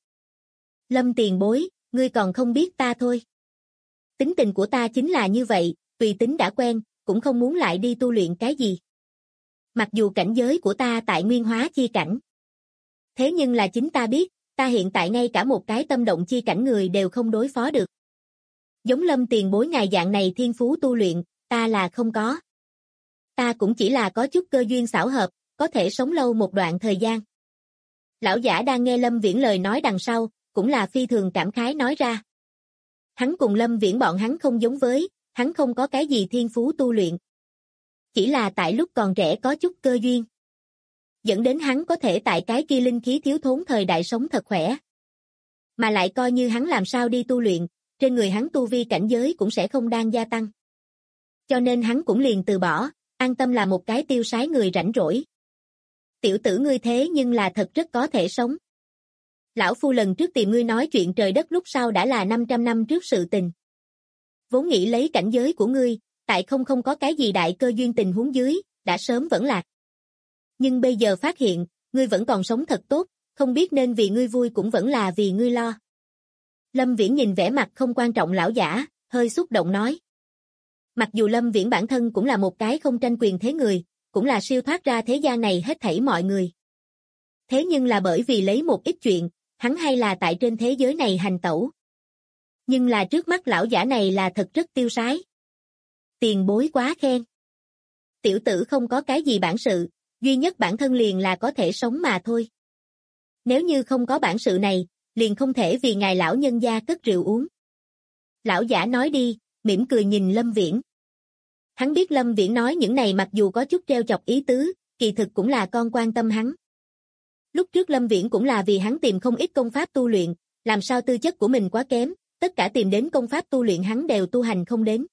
Lâm tiền bối, ngươi còn không biết ta thôi. Tính tình của ta chính là như vậy, tùy tính đã quen, cũng không muốn lại đi tu luyện cái gì. Mặc dù cảnh giới của ta tại nguyên hóa chi cảnh. Thế nhưng là chính ta biết, ta hiện tại ngay cả một cái tâm động chi cảnh người đều không đối phó được. Giống Lâm tiền bối ngài dạng này thiên phú tu luyện, ta là không có. Ta cũng chỉ là có chút cơ duyên xảo hợp, có thể sống lâu một đoạn thời gian. Lão giả đang nghe Lâm Viễn lời nói đằng sau, cũng là phi thường cảm khái nói ra. Hắn cùng Lâm Viễn bọn hắn không giống với, hắn không có cái gì thiên phú tu luyện. Chỉ là tại lúc còn trẻ có chút cơ duyên. Dẫn đến hắn có thể tại cái kia linh khí thiếu thốn thời đại sống thật khỏe. Mà lại coi như hắn làm sao đi tu luyện, trên người hắn tu vi cảnh giới cũng sẽ không đang gia tăng. Cho nên hắn cũng liền từ bỏ, an tâm là một cái tiêu sái người rảnh rỗi. Tiểu tử ngươi thế nhưng là thật rất có thể sống. Lão phu lần trước tìm ngươi nói chuyện trời đất lúc sau đã là 500 năm trước sự tình. Vốn nghĩ lấy cảnh giới của ngươi, tại không có cái gì đại cơ duyên tình huống dưới, đã sớm vẫn lạc. Nhưng bây giờ phát hiện, ngươi vẫn còn sống thật tốt, không biết nên vì ngươi vui cũng vẫn là vì ngươi lo. Lâm Viễn nhìn vẻ mặt không quan trọng lão giả, hơi xúc động nói. Mặc dù Lâm Viễn bản thân cũng là một cái không tranh quyền thế người, cũng là siêu thoát ra thế gian này hết thảy mọi người. Thế nhưng là bởi vì lấy một ít chuyện, hắn hay là tại trên thế giới này hành tẩu. Nhưng là trước mắt lão giả này là thật rất tiêu sái. Tiền bối quá khen. Tiểu tử không có cái gì bản sự, duy nhất bản thân liền là có thể sống mà thôi. Nếu như không có bản sự này, liền không thể vì ngài lão nhân gia cất rượu uống. Lão giả nói đi, mỉm cười nhìn Lâm Viễn. Hắn biết Lâm Viễn nói những này mặc dù có chút trêu chọc ý tứ, kỳ thực cũng là con quan tâm hắn. Lúc trước Lâm Viễn cũng là vì hắn tìm không ít công pháp tu luyện, làm sao tư chất của mình quá kém, tất cả tìm đến công pháp tu luyện hắn đều tu hành không đến.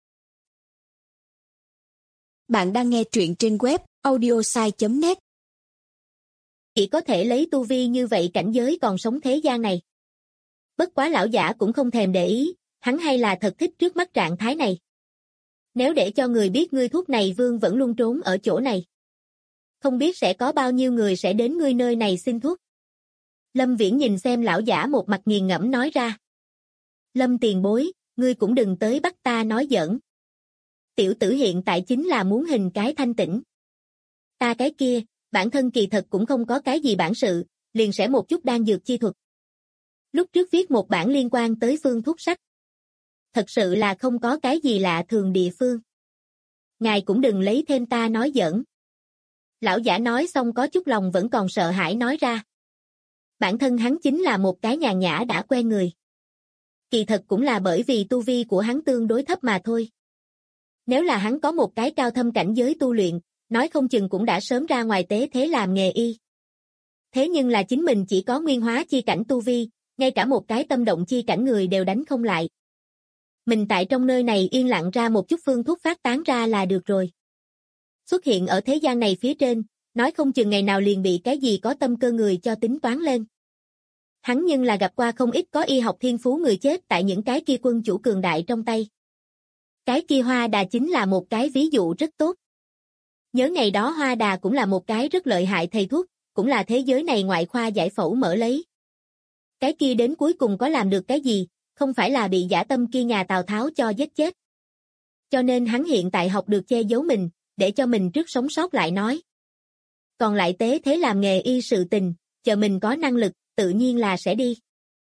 Bạn đang nghe truyện trên web audiosai.net. Chỉ có thể lấy tu vi như vậy cảnh giới còn sống thế gian này. Bất quá lão giả cũng không thèm để ý, hắn hay là thật thích trước mắt trạng thái này. Nếu để cho người biết ngươi thuốc này vương vẫn luôn trốn ở chỗ này. Không biết sẽ có bao nhiêu người sẽ đến ngươi nơi này xin thuốc. Lâm Viễn nhìn xem lão giả một mặt nghiền ngẫm nói ra. Lâm tiền bối, ngươi cũng đừng tới bắt ta nói giỡn. Tiểu tử hiện tại chính là muốn hình cái thanh tĩnh. Ta cái kia, bản thân kỳ thật cũng không có cái gì bản sự, liền sẽ một chút đan dược chi thuật. Lúc trước viết một bản liên quan tới phương thuốc sách. Thật sự là không có cái gì lạ thường địa phương. Ngài cũng đừng lấy thêm ta nói giỡn. Lão giả nói xong có chút lòng vẫn còn sợ hãi nói ra. Bản thân hắn chính là một cái nhàn nhã đã quen người. Kỳ thật cũng là bởi vì tu vi của hắn tương đối thấp mà thôi. Nếu là hắn có một cái cao thâm cảnh giới tu luyện, nói không chừng cũng đã sớm ra ngoài tế thế làm nghề y. Thế nhưng là chính mình chỉ có nguyên hóa chi cảnh tu vi, ngay cả một cái tâm động chi cảnh người đều đánh không lại. Mình tại trong nơi này yên lặng ra một chút phương thuốc phát tán ra là được rồi. Xuất hiện ở thế gian này phía trên, nói không chừng ngày nào liền bị cái gì có tâm cơ người cho tính toán lên. Hắn nhưng là gặp qua không ít có y học thiên phú người chết tại những cái kia quân chủ cường đại trong tay. Cái kia Hoa Đà chính là một cái ví dụ rất tốt. Nhớ ngày đó Hoa Đà cũng là một cái rất lợi hại thầy thuốc, cũng là thế giới này ngoại khoa giải phẫu mở lấy. Cái kia đến cuối cùng có làm được cái gì, không phải là bị dã tâm kia nhà Tào Tháo cho giết chết. Cho nên hắn hiện tại học được che giấu mình, để cho mình trước sống sót lại nói. còn lại tế thế làm nghề y sự tình, chờ mình có năng lực, tự nhiên là sẽ đi.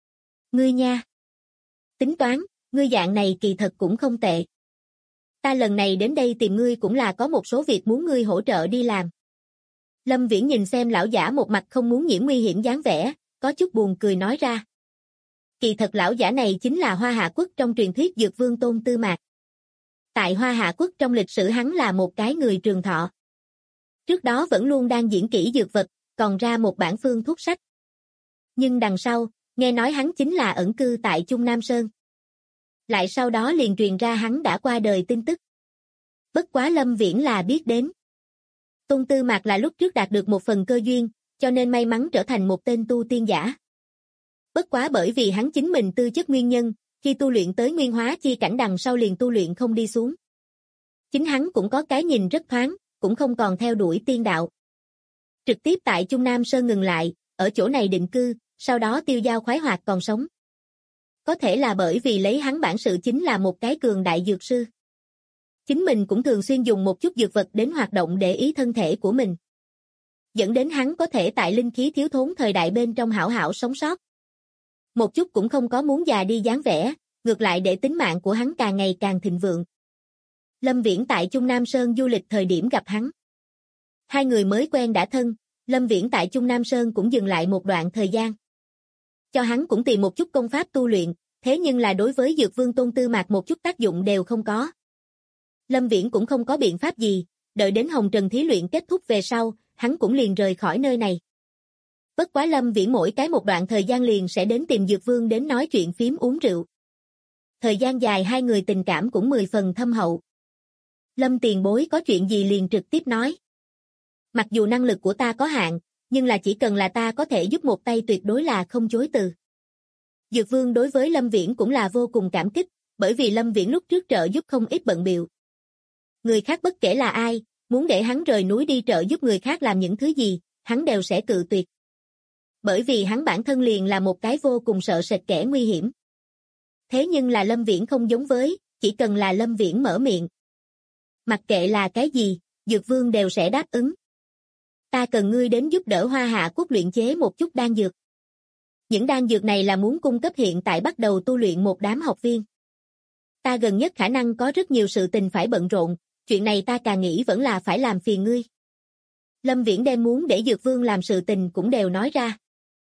Ngươi nha. Tính toán, ngươi dạng này kỳ thật cũng không tệ. Ta lần này đến đây tìm ngươi cũng là có một số việc muốn ngươi hỗ trợ đi làm. Lâm Viễn nhìn xem lão giả một mặt không muốn nhiễm nguy hiểm dáng vẻ, có chút buồn cười nói ra. Kỳ thật lão giả này chính là Hoa Hạ Quốc trong truyền thuyết Dược Vương Tôn Tư Mạc. Tại Hoa Hạ Quốc trong lịch sử hắn là một cái người trường thọ. Trước đó vẫn luôn đang diễn kỹ dược vật, còn ra một bản phương thuốc sách. Nhưng đằng sau, nghe nói hắn chính là ẩn cư tại Trung Nam Sơn. Lại sau đó liền truyền ra hắn đã qua đời tin tức. Bất quá Lâm Viễn là biết đến. Tôn Tư Mạc là lúc trước đạt được một phần cơ duyên, cho nên may mắn trở thành một tên tu tiên giả. Bất quá bởi vì hắn chính mình tư chất nguyên nhân, khi tu luyện tới nguyên hóa chi cảnh đằng sau liền tu luyện không đi xuống. Chính hắn cũng có cái nhìn rất thoáng, cũng không còn theo đuổi tiên đạo. Trực tiếp tại Trung Nam Sơn ngừng lại, ở chỗ này định cư, sau đó tiêu dao khoái hoạt còn sống. Có thể là bởi vì lấy hắn bản sự chính là một cái cường đại dược sư. Chính mình cũng thường xuyên dùng một chút dược vật đến hoạt động để ý thân thể của mình. Dẫn đến hắn có thể tại linh khí thiếu thốn thời đại bên trong hảo hảo sống sót. Một chút cũng không có muốn già đi dáng vẻ, ngược lại để tính mạng của hắn càng ngày càng thịnh vượng. Lâm Viễn tại Trung Nam Sơn du lịch thời điểm gặp hắn. Hai người mới quen đã thân, Lâm Viễn tại Trung Nam Sơn cũng dừng lại một đoạn thời gian. Cho hắn cũng tìm một chút công pháp tu luyện, thế nhưng là đối với Dược Vương Tôn Tư Mạc một chút tác dụng đều không có. Lâm Viễn cũng không có biện pháp gì, đợi đến Hồng Trần thí luyện kết thúc về sau, hắn cũng liền rời khỏi nơi này. Bất quá Lâm Viễn mỗi cái một đoạn thời gian liền sẽ đến tìm Dược Vương đến nói chuyện phím uống rượu. Thời gian dài hai người tình cảm cũng 10 phần thâm hậu. Lâm tiền bối có chuyện gì liền trực tiếp nói. Mặc dù năng lực của ta có hạn, nhưng là chỉ cần là ta có thể giúp một tay tuyệt đối là không chối từ. Dược Vương đối với Lâm Viễn cũng là vô cùng cảm kích, bởi vì Lâm Viễn lúc trước trợ giúp không ít bận bịu. Người khác bất kể là ai, muốn để hắn rời núi đi trợ giúp người khác làm những thứ gì, hắn đều sẽ cự tuyệt. Bởi vì hắn bản thân liền là một cái vô cùng sợ sệt kẻ nguy hiểm. Thế nhưng là Lâm Viễn không giống với, chỉ cần là Lâm Viễn mở miệng. Mặc kệ là cái gì, Dược Vương đều sẽ đáp ứng. Ta cần ngươi đến giúp đỡ Hoa Hạ Quốc luyện chế một chút đan dược. Những đan dược này là muốn cung cấp hiện tại bắt đầu tu luyện một đám học viên. Ta gần nhất khả năng có rất nhiều sự tình phải bận rộn, chuyện này ta càng nghĩ vẫn là phải làm phiền ngươi. Lâm Viễn đem muốn để Dược Vương làm sự tình cũng đều nói ra.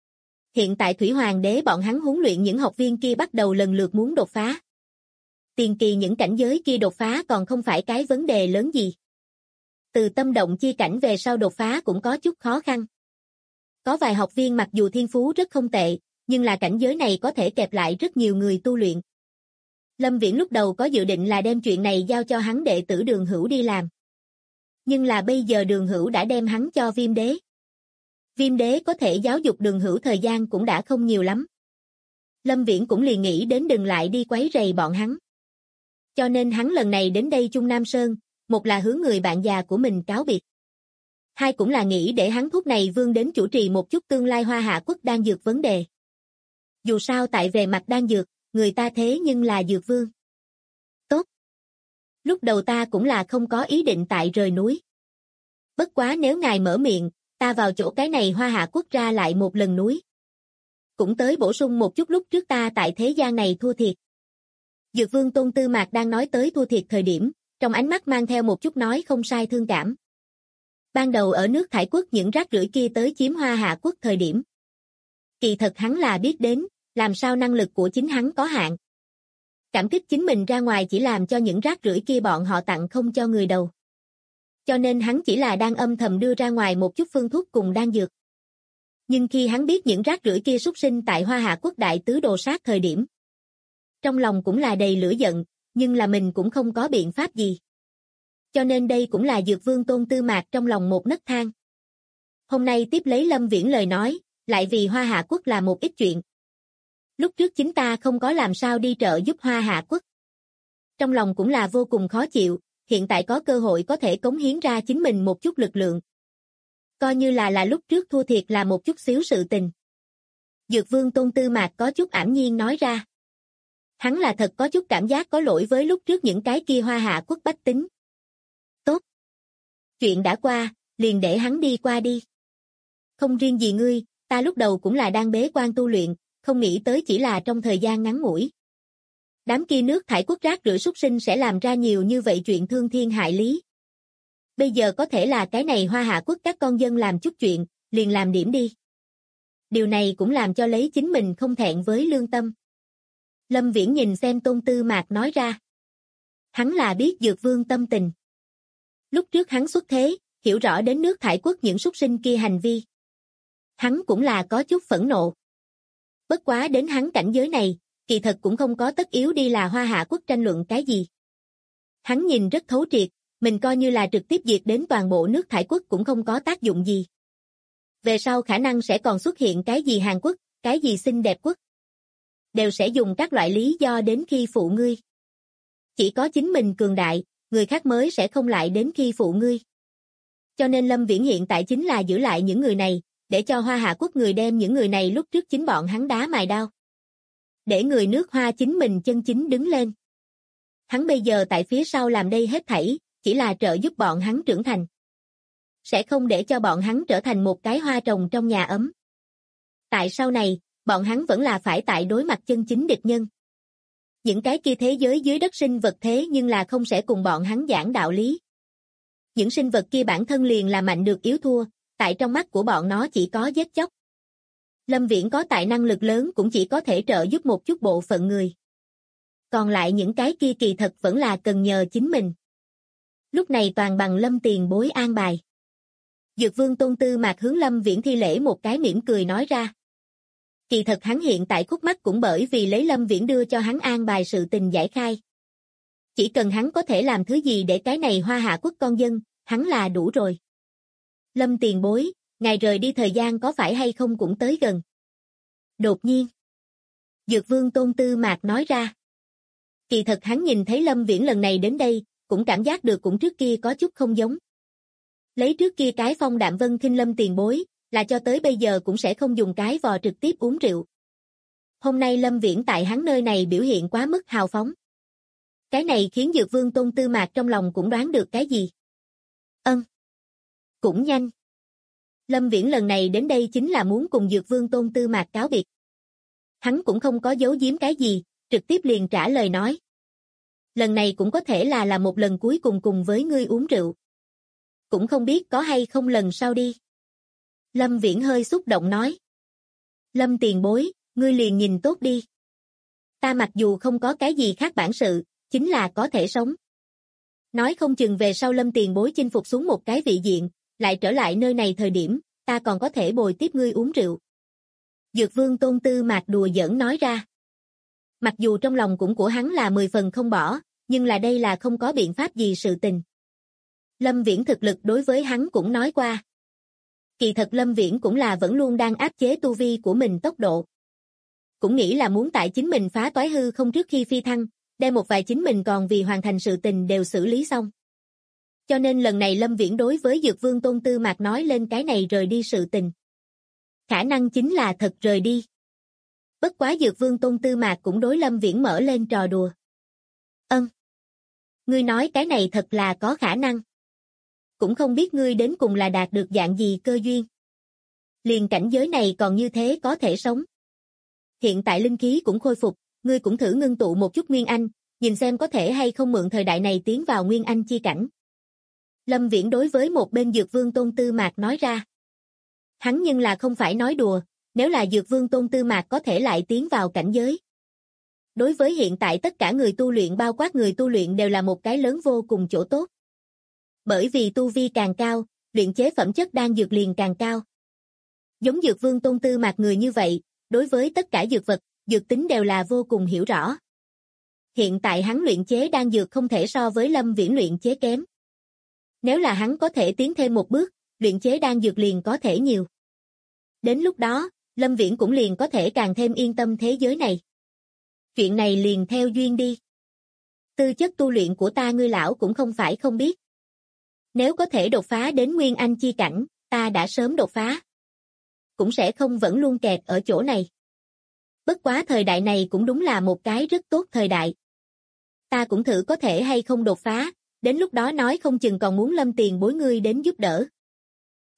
Hiện tại Thủy Hoàng đế bọn hắn huấn luyện những học viên kia bắt đầu lần lượt muốn đột phá. Tiền kỳ những cảnh giới kia đột phá còn không phải cái vấn đề lớn gì. Từ tâm động chi cảnh về sau đột phá cũng có chút khó khăn. Có vài học viên mặc dù thiên phú rất không tệ, nhưng là cảnh giới này có thể kẹp lại rất nhiều người tu luyện. Lâm Viễn lúc đầu có dự định là đem chuyện này giao cho hắn đệ tử Đường Hữu đi làm. Nhưng là bây giờ Đường Hữu đã đem hắn cho Viêm Đế. Viêm Đế có thể giáo dục Đường Hữu thời gian cũng đã không nhiều lắm. Lâm Viễn cũng liền nghĩ đến đừng lại đi quấy rầy bọn hắn. Cho nên hắn lần này đến đây Trung Nam Sơn, một là hướng người bạn già của mình cáo biệt. Hai cũng là nghĩ để hắn thuốc này vương đến chủ trì một chút tương lai Hoa Hạ Quốc đan dược vấn đề. Dù sao tại về mặt đan dược, người ta thế nhưng là Dược Vương. Tốt. Lúc đầu ta cũng là không có ý định tại rời núi. Bất quá nếu ngài mở miệng, ta vào chỗ cái này Hoa Hạ Quốc ra lại một lần núi. Cũng tới bổ sung một chút lúc trước ta tại thế gian này thua thiệt. Dược Vương Tôn Tư Mạc đang nói tới thua thiệt thời điểm, trong ánh mắt mang theo một chút nói không sai thương cảm. Ban đầu ở nước Thải Quốc những rác rưởi kia tới chiếm Hoa Hạ Quốc thời điểm. Kỳ thật hắn là biết đến, làm sao năng lực của chính hắn có hạn. Cảm kích chính mình ra ngoài chỉ làm cho những rác rưởi kia bọn họ tặng không cho người đầu. Cho nên hắn chỉ là đang âm thầm đưa ra ngoài một chút phương thuốc cùng đan dược. Nhưng khi hắn biết những rác rưởi kia súc sinh tại Hoa Hạ Quốc đại tứ đồ sát thời điểm. Trong lòng cũng là đầy lửa giận, nhưng là mình cũng không có biện pháp gì. Cho nên đây cũng là Dược Vương Tôn Tư Mạc trong lòng một nấc thang. Hôm nay tiếp lấy Lâm Viễn lời nói, lại vì Hoa Hạ Quốc là một ít chuyện. Lúc trước chính ta không có làm sao đi trợ giúp Hoa Hạ Quốc. Trong lòng cũng là vô cùng khó chịu, hiện tại có cơ hội có thể cống hiến ra chính mình một chút lực lượng. Coi như là lúc trước thua thiệt là một chút xíu sự tình. Dược Vương Tôn Tư Mạc có chút ảm nhiên nói ra. Hắn là thật có chút cảm giác có lỗi với lúc trước những cái kia Hoa Hạ Quốc bách tính. Tốt. Chuyện đã qua, liền để hắn đi qua đi. Không riêng gì ngươi, ta lúc đầu cũng là đang bế quan tu luyện, không nghĩ tới chỉ là trong thời gian ngắn ngủi. Đám kia nước thải quốc rác rưởi súc sinh sẽ làm ra nhiều như vậy chuyện thương thiên hại lý. Bây giờ có thể là cái này Hoa Hạ quốc các con dân làm chút chuyện, liền làm điểm đi. Điều này cũng làm cho lấy chính mình không thẹn với lương tâm. Lâm Viễn nhìn xem Tôn Tư Mạc nói ra. Hắn là biết Dược Vương tâm tình. Lúc trước hắn xuất thế, hiểu rõ đến nước thải quốc những súc sinh kia hành vi. Hắn cũng là có chút phẫn nộ. Bất quá đến hắn cảnh giới này, kỳ thật cũng không có tất yếu đi là Hoa Hạ quốc tranh luận cái gì. Hắn nhìn rất thấu triệt, mình coi như là trực tiếp diệt đến toàn bộ nước thải quốc cũng không có tác dụng gì. Về sau khả năng sẽ còn xuất hiện cái gì Hàn Quốc, cái gì xinh đẹp quốc. Đều sẽ dùng các loại lý do đến khi phụ ngươi. Chỉ có chính mình cường đại, người khác mới sẽ không lại đến khi phụ ngươi. Cho nên Lâm Viễn hiện tại chính là giữ lại những người này, để cho Hoa Hạ quốc người đem những người này lúc trước chính bọn hắn đá mài đao. Để người nước Hoa chính mình chân chính đứng lên. Hắn bây giờ tại phía sau làm đây hết thảy, chỉ là trợ giúp bọn hắn trưởng thành. Sẽ không để cho bọn hắn trở thành một cái hoa trồng trong nhà ấm. Tại sau này, bọn hắn vẫn là phải tại đối mặt chân chính địch nhân. Những cái kia thế giới dưới đất sinh vật thế nhưng là không sẽ cùng bọn hắn giảng đạo lý. Những sinh vật kia bản thân liền là mạnh được yếu thua, tại trong mắt của bọn nó chỉ có giết chóc. Lâm Viễn có tài năng lực lớn cũng chỉ có thể trợ giúp một chút bộ phận người. Còn lại những cái kia kỳ thật vẫn là cần nhờ chính mình. Lúc này toàn bằng Lâm tiền bối an bài. Dược Vương Tôn Tư Mạc hướng Lâm Viễn thi lễ một cái mỉm cười nói ra. Kỳ thật hắn hiện tại khúc mắc cũng bởi vì lấy Lâm Viễn đưa cho hắn an bài sự tình giải khai. Chỉ cần hắn có thể làm thứ gì để cái này Hoa Hạ quốc con dân, hắn là đủ rồi. Lâm tiền bối, ngài rời đi thời gian có phải hay không cũng tới gần. Đột nhiên, Dược Vương Tôn Tư Mạc nói ra. Kỳ thật hắn nhìn thấy Lâm Viễn lần này đến đây, cũng cảm giác được cũng trước kia có chút không giống. Lấy trước kia cái phong đạm vân khinh Lâm tiền bối, là cho tới bây giờ cũng sẽ không dùng cái vò trực tiếp uống rượu. Hôm nay Lâm Viễn tại hắn nơi này biểu hiện quá mức hào phóng. Cái này khiến Dược Vương Tôn Tư Mạc trong lòng cũng đoán được cái gì. Cũng nhanh. Lâm Viễn lần này đến đây chính là muốn cùng Dược Vương Tôn Tư Mạc cáo biệt. Hắn cũng không có giấu giếm cái gì, trực tiếp liền trả lời nói. Lần này cũng có thể là một lần cuối cùng cùng với ngươi uống rượu. Cũng không biết có hay không lần sau đi. Lâm Viễn hơi xúc động nói. Lâm tiền bối, ngươi liền nhìn tốt đi. Ta mặc dù không có cái gì khác bản sự, chính là có thể sống. Nói không chừng về sau Lâm tiền bối chinh phục xuống một cái vị diện, lại trở lại nơi này thời điểm, ta còn có thể bồi tiếp ngươi uống rượu. Dược Vương Tôn Tư Mạc đùa giỡn nói ra. Mặc dù trong lòng cũng của hắn là 10 phần không bỏ, nhưng là đây là không có biện pháp gì sự tình. Lâm Viễn thực lực đối với hắn cũng nói qua. Kỳ thật Lâm Viễn cũng là vẫn luôn đang áp chế tu vi của mình tốc độ. Cũng nghĩ là muốn tại chính mình phá toái hư không trước khi phi thăng, đem một vài chính mình còn vì hoàn thành sự tình đều xử lý xong. Cho nên lần này Lâm Viễn đối với Dược Vương Tôn Tư Mạc nói lên cái này rời đi sự tình. Khả năng chính là thật rời đi. Bất quá Dược Vương Tôn Tư Mạc cũng đối Lâm Viễn mở lên trò đùa. Ngươi nói cái này thật là có khả năng. Cũng không biết ngươi đến cùng là đạt được dạng gì cơ duyên. Liền cảnh giới này còn như thế có thể sống. Hiện tại linh khí cũng khôi phục, ngươi cũng thử ngưng tụ một chút Nguyên Anh, nhìn xem có thể hay không mượn thời đại này tiến vào Nguyên Anh chi cảnh. Lâm Viễn đối với một bên Dược Vương Tôn Tư Mạc nói ra. Hắn nhưng là không phải nói đùa, nếu là Dược Vương Tôn Tư Mạc có thể lại tiến vào cảnh giới. Đối với hiện tại tất cả người tu luyện bao quát người tu luyện đều là một cái lớn vô cùng chỗ tốt. Bởi vì tu vi càng cao, luyện chế phẩm chất đan dược liền càng cao. Giống Dược Vương Tôn Tư Mạc người như vậy, đối với tất cả dược vật, dược tính đều là vô cùng hiểu rõ. Hiện tại hắn luyện chế đan dược không thể so với Lâm Viễn luyện chế kém. Nếu là hắn có thể tiến thêm một bước, luyện chế đan dược liền có thể nhiều. Đến lúc đó, Lâm Viễn cũng liền có thể càng thêm yên tâm thế giới này. Chuyện này liền theo duyên đi. Tư chất tu luyện của ta ngươi lão cũng không phải không biết. Nếu có thể đột phá đến Nguyên Anh chi cảnh, ta đã sớm đột phá. Cũng sẽ không vẫn luôn kẹt ở chỗ này. Bất quá thời đại này cũng đúng là một cái rất tốt thời đại. Ta cũng thử có thể hay không đột phá, đến lúc đó nói không chừng còn muốn Lâm tiền bối ngươi đến giúp đỡ.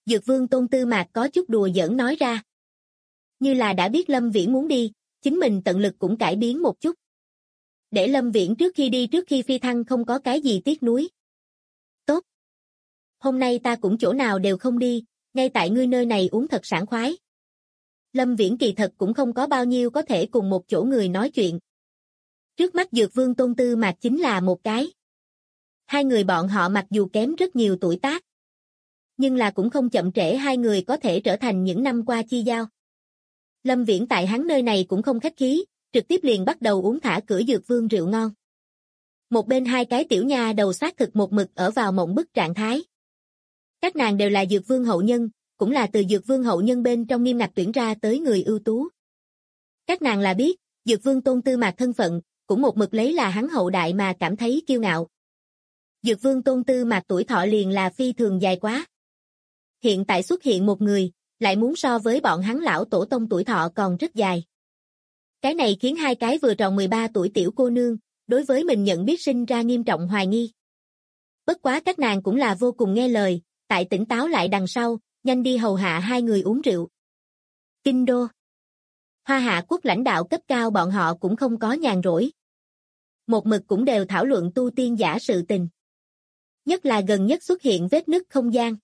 Dược Vương Tôn Tư Mạc có chút đùa giỡn nói ra. Như là đã biết Lâm Viễn muốn đi, chính mình tận lực cũng cải biến một chút. Để Lâm Viễn trước khi đi trước khi phi thăng không có cái gì tiếc nuối. Tốt. Hôm nay ta cũng chỗ nào đều không đi, ngay tại ngươi nơi này uống thật sảng khoái. Lâm Viễn kỳ thật cũng không có bao nhiêu có thể cùng một chỗ người nói chuyện. Trước mắt Dược Vương Tôn Tư Mạc chính là một cái. Hai người bọn họ mặc dù kém rất nhiều tuổi tác, nhưng là cũng không chậm trễ hai người có thể trở thành những năm qua chi giao. Lâm Viễn tại hắn nơi này cũng không khách khí, trực tiếp liền bắt đầu uống thả cửa Dược Vương rượu ngon. Một bên hai cái tiểu nha đầu xác thực một mực ở vào mộng bức trạng thái. Các nàng đều là Dược Vương hậu nhân, cũng là từ Dược Vương hậu nhân bên trong nghiêm ngặt tuyển ra tới người ưu tú. Các nàng là biết, Dược Vương Tôn Tư Mạc thân phận, cũng một mực lấy là hắn hậu đại mà cảm thấy kiêu ngạo. Dược Vương Tôn Tư Mạc tuổi thọ liền là phi thường dài quá. Hiện tại xuất hiện một người, lại muốn so với bọn hắn lão tổ tông tuổi thọ còn rất dài. Cái này khiến hai cái vừa tròn 13 tuổi tiểu cô nương, đối với mình nhận biết sinh ra nghiêm trọng hoài nghi. Bất quá các nàng cũng là vô cùng nghe lời, tại tỉnh táo lại đằng sau, nhanh đi hầu hạ hai người uống rượu. Kinh đô. Hoa Hạ quốc lãnh đạo cấp cao bọn họ cũng không có nhàn rỗi. Một mực cũng đều thảo luận tu tiên giả sự tình. Nhất là gần nhất xuất hiện vết nứt không gian.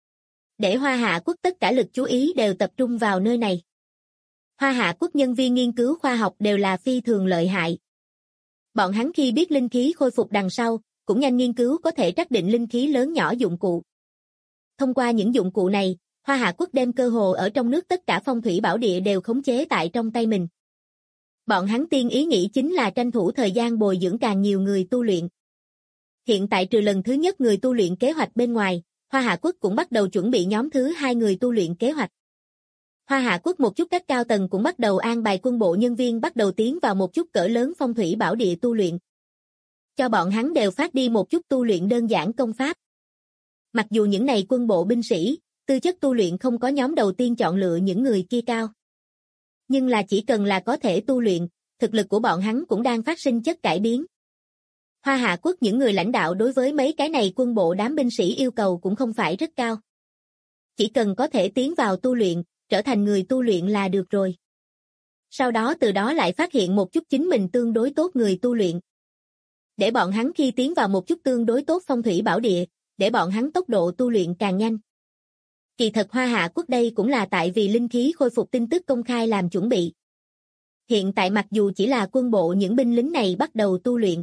Để Hoa Hạ quốc tất cả lực chú ý đều tập trung vào nơi này. Hoa Hạ quốc nhân viên nghiên cứu khoa học đều là phi thường lợi hại. Bọn hắn khi biết linh khí khôi phục đằng sau, cũng nhanh nghiên cứu có thể trắc định linh khí lớn nhỏ dụng cụ. Thông qua những dụng cụ này, Hoa Hạ quốc đem cơ hồ ở trong nước tất cả phong thủy bảo địa đều khống chế tại trong tay mình. Bọn hắn tiên ý nghĩ chính là tranh thủ thời gian bồi dưỡng càng nhiều người tu luyện. Hiện tại trừ lần thứ nhất người tu luyện kế hoạch bên ngoài, Hoa Hạ quốc cũng bắt đầu chuẩn bị nhóm thứ hai người tu luyện kế hoạch. Hoa Hạ quốc một chút các cao tầng cũng bắt đầu an bài quân bộ nhân viên bắt đầu tiến vào một chút cỡ lớn phong thủy bảo địa tu luyện. Cho bọn hắn đều phát đi một chút tu luyện đơn giản công pháp. Mặc dù những này quân bộ binh sĩ, tư chất tu luyện không có nhóm đầu tiên chọn lựa những người kia cao. Nhưng là chỉ cần là có thể tu luyện, thực lực của bọn hắn cũng đang phát sinh chất cải biến. Hoa Hạ quốc những người lãnh đạo đối với mấy cái này quân bộ đám binh sĩ yêu cầu cũng không phải rất cao. Chỉ cần có thể tiến vào tu luyện, trở thành người tu luyện là được rồi. Sau đó từ đó lại phát hiện một chút chính mình tương đối tốt người tu luyện. Để bọn hắn khi tiến vào một chút tương đối tốt phong thủy bảo địa, để bọn hắn tốc độ tu luyện càng nhanh. Kỳ thật Hoa Hạ quốc đây cũng là tại vì linh khí khôi phục tin tức công khai làm chuẩn bị. Hiện tại mặc dù chỉ là quân bộ những binh lính này bắt đầu tu luyện.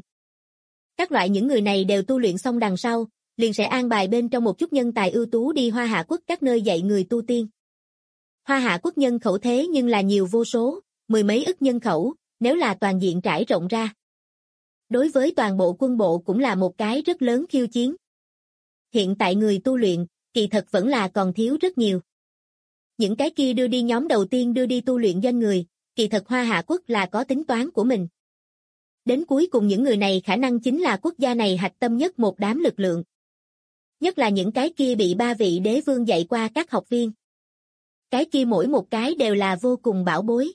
Các loại những người này đều tu luyện xong đằng sau, liền sẽ an bài bên trong một chút nhân tài ưu tú đi Hoa Hạ quốc các nơi dạy người tu tiên. Hoa Hạ quốc nhân khẩu thế nhưng là nhiều vô số, mười mấy ức nhân khẩu, nếu là toàn diện trải rộng ra. Đối với toàn bộ quân bộ cũng là một cái rất lớn khiêu chiến. Hiện tại người tu luyện, kỳ thật vẫn là còn thiếu rất nhiều. Những cái kia đưa đi nhóm đầu tiên đưa đi tu luyện doanh người, kỳ thật Hoa Hạ quốc là có tính toán của mình. Đến cuối cùng những người này khả năng chính là quốc gia này hạch tâm nhất một đám lực lượng. Nhất là những cái kia bị ba vị đế vương dạy qua các học viên. Cái kia mỗi một cái đều là vô cùng bảo bối.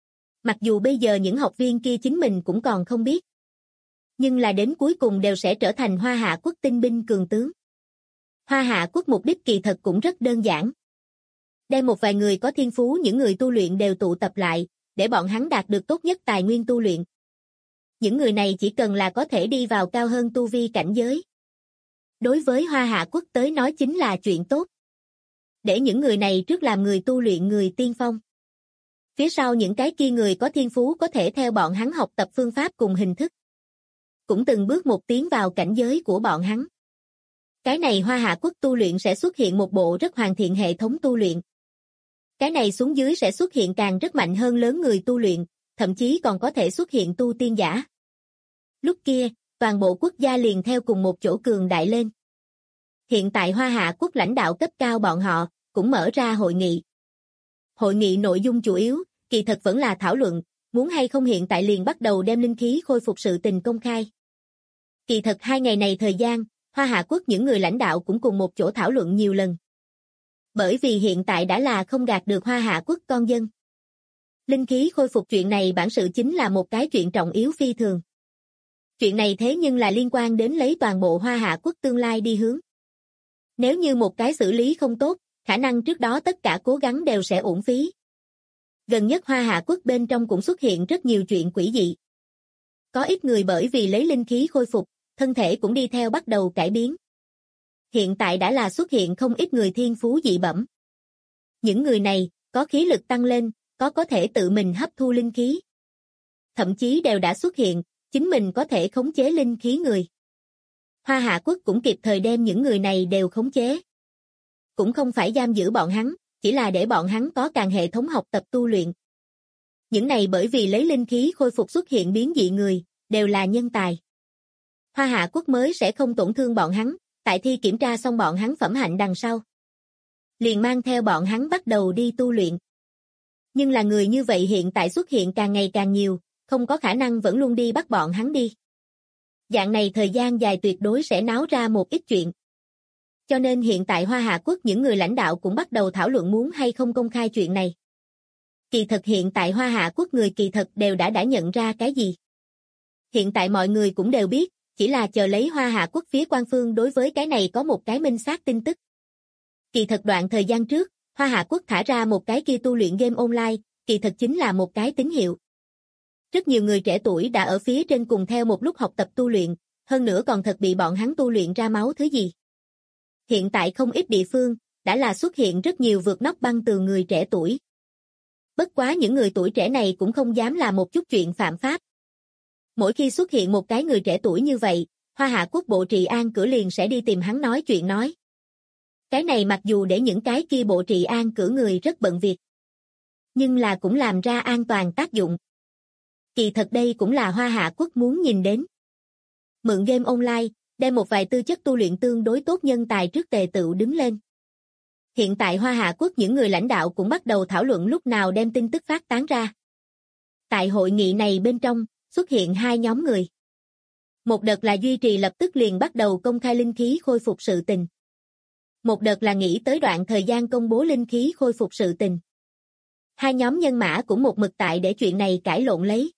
Mặc dù bây giờ những học viên kia chính mình cũng còn không biết. Nhưng là đến cuối cùng đều sẽ trở thành Hoa Hạ quốc tinh binh cường tướng. Hoa Hạ quốc mục đích kỳ thật cũng rất đơn giản. Đem một vài người có thiên phú những người tu luyện đều tụ tập lại, để bọn hắn đạt được tốt nhất tài nguyên tu luyện. Những người này chỉ cần là có thể đi vào cao hơn tu vi cảnh giới. Đối với Hoa Hạ quốc tới nói chính là chuyện tốt. Để những người này trước làm người tu luyện người tiên phong. Phía sau những cái kia người có thiên phú có thể theo bọn hắn học tập phương pháp cùng hình thức. Cũng từng bước một tiến vào cảnh giới của bọn hắn. Cái này Hoa Hạ quốc tu luyện sẽ xuất hiện một bộ rất hoàn thiện hệ thống tu luyện. Cái này xuống dưới sẽ xuất hiện càng rất mạnh hơn lớn người tu luyện, thậm chí còn có thể xuất hiện tu tiên giả. Lúc kia, toàn bộ quốc gia liền theo cùng một chỗ cường đại lên. Hiện tại Hoa Hạ quốc lãnh đạo cấp cao bọn họ cũng mở ra hội nghị. Hội nghị nội dung chủ yếu, kỳ thật vẫn là thảo luận, muốn hay không hiện tại liền bắt đầu đem linh khí khôi phục sự tình công khai. Kỳ thật 2 ngày này thời gian, Hoa Hạ quốc những người lãnh đạo cũng cùng một chỗ thảo luận nhiều lần. Bởi vì hiện tại đã là không gạt được Hoa Hạ quốc con dân. Linh khí khôi phục chuyện này bản sự chính là một cái chuyện trọng yếu phi thường. Chuyện này thế nhưng là liên quan đến lấy toàn bộ Hoa Hạ quốc tương lai đi hướng. Nếu như một cái xử lý không tốt, khả năng trước đó tất cả cố gắng đều sẽ uổng phí. Gần nhất Hoa Hạ Quốc bên trong cũng xuất hiện rất nhiều chuyện quỷ dị. Có ít người bởi vì lấy linh khí khôi phục, thân thể cũng đi theo bắt đầu cải biến. Hiện tại đã là xuất hiện không ít người thiên phú dị bẩm. Những người này, có khí lực tăng lên, có thể tự mình hấp thu linh khí. Thậm chí đều đã xuất hiện, chính mình có thể khống chế linh khí người. Hoa Hạ Quốc cũng kịp thời đem những người này đều khống chế. Cũng không phải giam giữ bọn hắn, chỉ là để bọn hắn có càng hệ thống học tập tu luyện. Những này bởi vì lấy linh khí khôi phục xuất hiện biến dị người, đều là nhân tài. Hoa Hạ Quốc mới sẽ không tổn thương bọn hắn, tại thi kiểm tra xong bọn hắn phẩm hạnh đằng sau. Liền mang theo bọn hắn bắt đầu đi tu luyện. Nhưng là người như vậy hiện tại xuất hiện càng ngày càng nhiều, không có khả năng vẫn luôn đi bắt bọn hắn đi. Dạng này thời gian dài tuyệt đối sẽ náo ra một ít chuyện. Cho nên hiện tại Hoa Hạ Quốc những người lãnh đạo cũng bắt đầu thảo luận muốn hay không công khai chuyện này. Kỳ thật hiện tại Hoa Hạ Quốc người kỳ thật đều đã nhận ra cái gì. Hiện tại mọi người cũng đều biết, chỉ là chờ lấy Hoa Hạ Quốc phía quan phương đối với cái này có một cái minh xác tin tức. Kỳ thật đoạn thời gian trước, Hoa Hạ Quốc thả ra một cái kia tu luyện game online, kỳ thật chính là một cái tín hiệu. Rất nhiều người trẻ tuổi đã ở phía trên cùng theo một lúc học tập tu luyện, hơn nữa còn thật bị bọn hắn tu luyện ra máu thứ gì. Hiện tại không ít địa phương, đã là xuất hiện rất nhiều vượt nóc băng tường người trẻ tuổi. Bất quá những người tuổi trẻ này cũng không dám làm một chút chuyện phạm pháp. Mỗi khi xuất hiện một cái người trẻ tuổi như vậy, Hoa Hạ Quốc bộ trị an cử liền sẽ đi tìm hắn nói chuyện nói. Cái này mặc dù để những cái kia bộ trị an cử người rất bận việc, nhưng là cũng làm ra an toàn tác dụng. Kỳ thật đây cũng là Hoa Hạ Quốc muốn nhìn đến. Mượn game online, đem một vài tư chất tu luyện tương đối tốt nhân tài trước tề tựu đứng lên. Hiện tại Hoa Hạ Quốc những người lãnh đạo cũng bắt đầu thảo luận lúc nào đem tin tức phát tán ra. Tại hội nghị này bên trong, xuất hiện hai nhóm người. Một đợt là duy trì lập tức liền bắt đầu công khai linh khí khôi phục sự tình. Một đợt là nghĩ tới đoạn thời gian công bố linh khí khôi phục sự tình. Hai nhóm nhân mã cũng một mực tại để chuyện này cãi lộn lấy.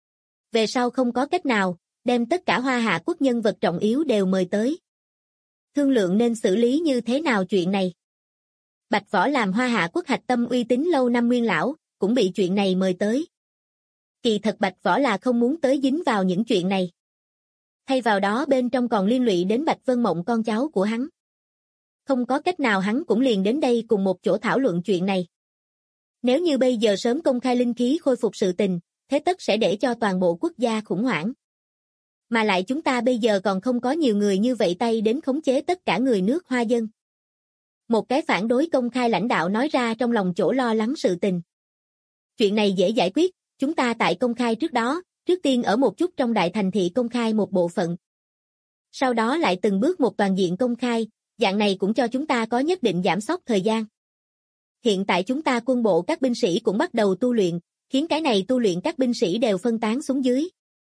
Về sau không có cách nào, đem tất cả Hoa Hạ Quốc nhân vật trọng yếu đều mời tới. Thương lượng nên xử lý như thế nào chuyện này. Bạch Võ làm Hoa Hạ Quốc hạch tâm uy tín lâu năm nguyên lão, cũng bị chuyện này mời tới. Kỳ thật Bạch Võ là không muốn tới dính vào những chuyện này. Thay vào đó bên trong còn liên lụy đến Bạch Vân Mộng con cháu của hắn. Không có cách nào hắn cũng liền đến đây cùng một chỗ thảo luận chuyện này. Nếu như bây giờ sớm công khai linh khí khôi phục sự tình, thế tất sẽ để cho toàn bộ quốc gia khủng hoảng. Mà lại chúng ta bây giờ còn không có nhiều người như vậy tay đến khống chế tất cả người nước Hoa dân. Một cái phản đối công khai lãnh đạo nói ra trong lòng chỗ lo lắng sự tình. Chuyện này dễ giải quyết, chúng ta tại công khai trước đó, trước tiên ở một chút trong đại thành thị công khai một bộ phận. Sau đó lại từng bước một toàn diện công khai, dạng này cũng cho chúng ta có nhất định giảm sốc thời gian. Hiện tại chúng ta quân bộ các binh sĩ cũng bắt đầu tu luyện, khiến cái này tu luyện các binh sĩ đều phân tán xuống dưới.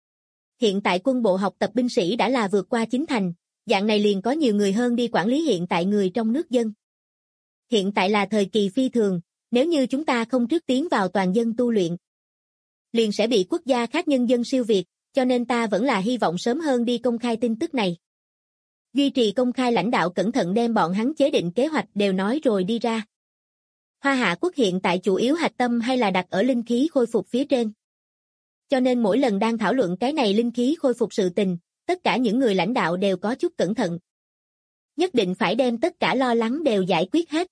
Hiện tại quân bộ học tập binh sĩ đã là vượt qua 9 thành, dạng này liền có nhiều người hơn đi quản lý hiện tại người trong nước dân. Hiện tại là thời kỳ phi thường, nếu như chúng ta không trước tiến vào toàn dân tu luyện, liền sẽ bị quốc gia khác nhân dân siêu việt, cho nên ta vẫn là hy vọng sớm hơn đi công khai tin tức này. Duy trì công khai lãnh đạo cẩn thận đem bọn hắn chế định kế hoạch đều nói rồi đi ra. Hoa Hạ Quốc hiện tại chủ yếu hạch tâm hay là đặt ở linh khí khôi phục phía trên. Cho nên mỗi lần đang thảo luận cái này linh khí khôi phục sự tình, tất cả những người lãnh đạo đều có chút cẩn thận. Nhất định phải đem tất cả lo lắng đều giải quyết hết.